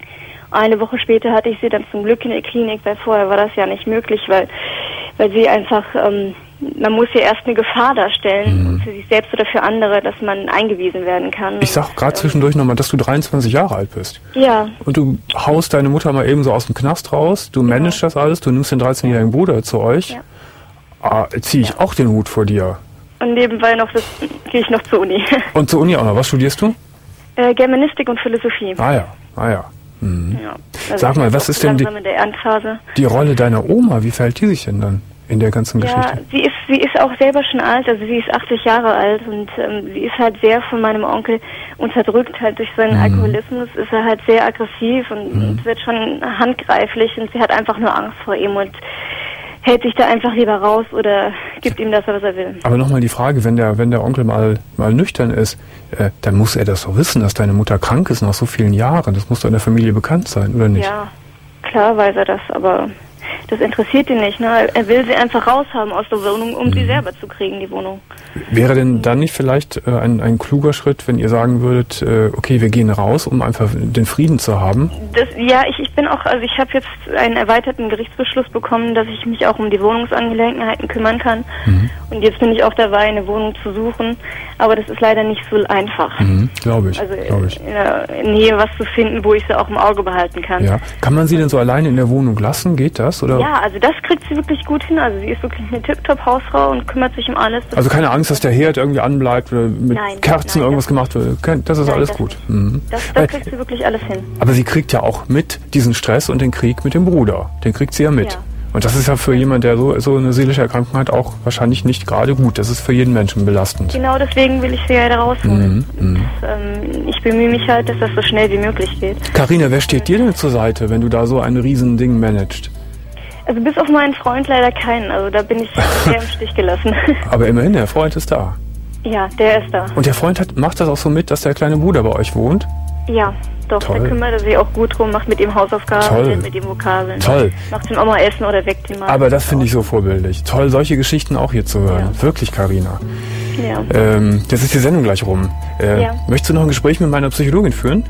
Eine Woche später hatte ich sie dann zum Glück in der Klinik, weil vorher war das ja nicht möglich, weil, weil sie einfach, ähm, man muss ja erst eine Gefahr darstellen, mhm. für sich selbst oder für andere, dass man eingewiesen werden kann. Ich sag gerade ähm, zwischendurch nochmal, dass du dreiundzwanzig Jahre alt bist. Ja. Und du haust deine Mutter mal eben so aus dem Knast raus, du genau. managst das alles, du nimmst den dreizehnjährigen Bruder zu euch. Ja. Ah, ziehe ich ja. auch den Hut vor dir. Und nebenbei noch, das gehe ich noch zur Uni. Und zur Uni auch noch. Was studierst du? Äh, Germanistik und Philosophie. Ah ja, ah ja. Mhm. ja. Also Sag mal, was ist denn die, in der Ernstphase. die Rolle deiner Oma? Wie verhält die sich denn dann in der ganzen ja, Geschichte? Sie ist, sie ist auch selber schon alt, also sie ist achtzig Jahre alt und ähm, sie ist halt sehr von meinem Onkel unterdrückt, halt durch seinen mhm. Alkoholismus ist er halt sehr aggressiv und, mhm. und wird schon handgreiflich und sie hat einfach nur Angst vor ihm und hält sich da einfach lieber raus oder gibt ihm das, was er will. Aber nochmal die Frage, wenn der, wenn der Onkel mal, mal nüchtern ist, äh, dann muss er das doch wissen, dass deine Mutter krank ist nach so vielen Jahren. Das muss doch in der Familie bekannt sein, oder nicht? Ja, klar weiß er das, aber das interessiert ihn nicht. Ne? Er will sie einfach raushaben aus der Wohnung, um mhm. sie selber zu kriegen, die Wohnung. Wäre denn dann nicht vielleicht äh, ein, ein kluger Schritt, wenn ihr sagen würdet, äh, okay, wir gehen raus, um einfach den Frieden zu haben? Das, ja, ich, ich bin auch, also ich habe jetzt einen erweiterten Gerichtsbeschluss bekommen, dass ich mich auch um die Wohnungsangelegenheiten kümmern kann. Mhm. Und jetzt bin ich auch dabei, eine Wohnung zu suchen. Aber das ist leider nicht so einfach. Mhm, glaube ich, Also glaub ich. in der Nähe was zu finden, wo ich sie auch im Auge behalten kann. Ja. Kann man sie denn so alleine in der Wohnung lassen? Geht das? Oder? Ja, also das kriegt sie wirklich gut hin. Also sie ist wirklich eine Tip-Top-Hausfrau und kümmert sich um alles. Also keine Angst, dass der Herd irgendwie anbleibt oder mit nein, Kerzen nein, irgendwas gemacht wird. Das ist nein, alles das gut. Mhm. Das, das kriegt sie wirklich alles hin. Aber sie kriegt ja auch mit diesen Stress und den Krieg mit dem Bruder. Den kriegt sie ja mit. Ja. Und das ist ja für jemanden, der so, so eine seelische Erkrankung hat, auch wahrscheinlich nicht gerade gut. Das ist für jeden Menschen belastend. Genau deswegen will ich sie ja da rausholen. Mhm, und, ähm, ich bemühe mich halt, dass das so schnell wie möglich geht. Carina, wer steht dir denn zur Seite, wenn du da so ein Riesending managst? Also bis auf meinen Freund leider keinen. Also da bin ich sehr im Stich gelassen. Aber immerhin, der Freund ist da. Ja, der ist da. Und der Freund hat, macht das auch so mit, dass der kleine Bruder bei euch wohnt? Ja, doch, Toll. der kümmert sich auch gut drum, macht mit ihm Hausaufgaben, Toll. mit ihm Vokabeln. Toll. Macht ihm auch mal Essen oder weckt ihn mal. Aber das finde ich so vorbildlich. Toll, solche Geschichten auch hier zu hören. Ja. Wirklich, Carina. Ja. Ähm, jetzt ist die Sendung gleich rum. Äh, Ja. Möchtest du noch ein Gespräch mit meiner Psychologin führen?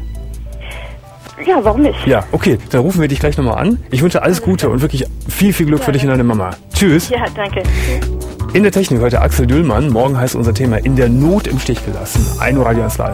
Ja, warum nicht? Ja, okay, dann rufen wir dich gleich nochmal an. Ich wünsche alles Gute und wirklich viel, viel Glück Ja, für dich und deine Mama. Tschüss. Ja, danke. In der Technik heute Axel Düllmann. Morgen heißt unser Thema In der Not im Stich gelassen. ein Uhr Radio eins Live.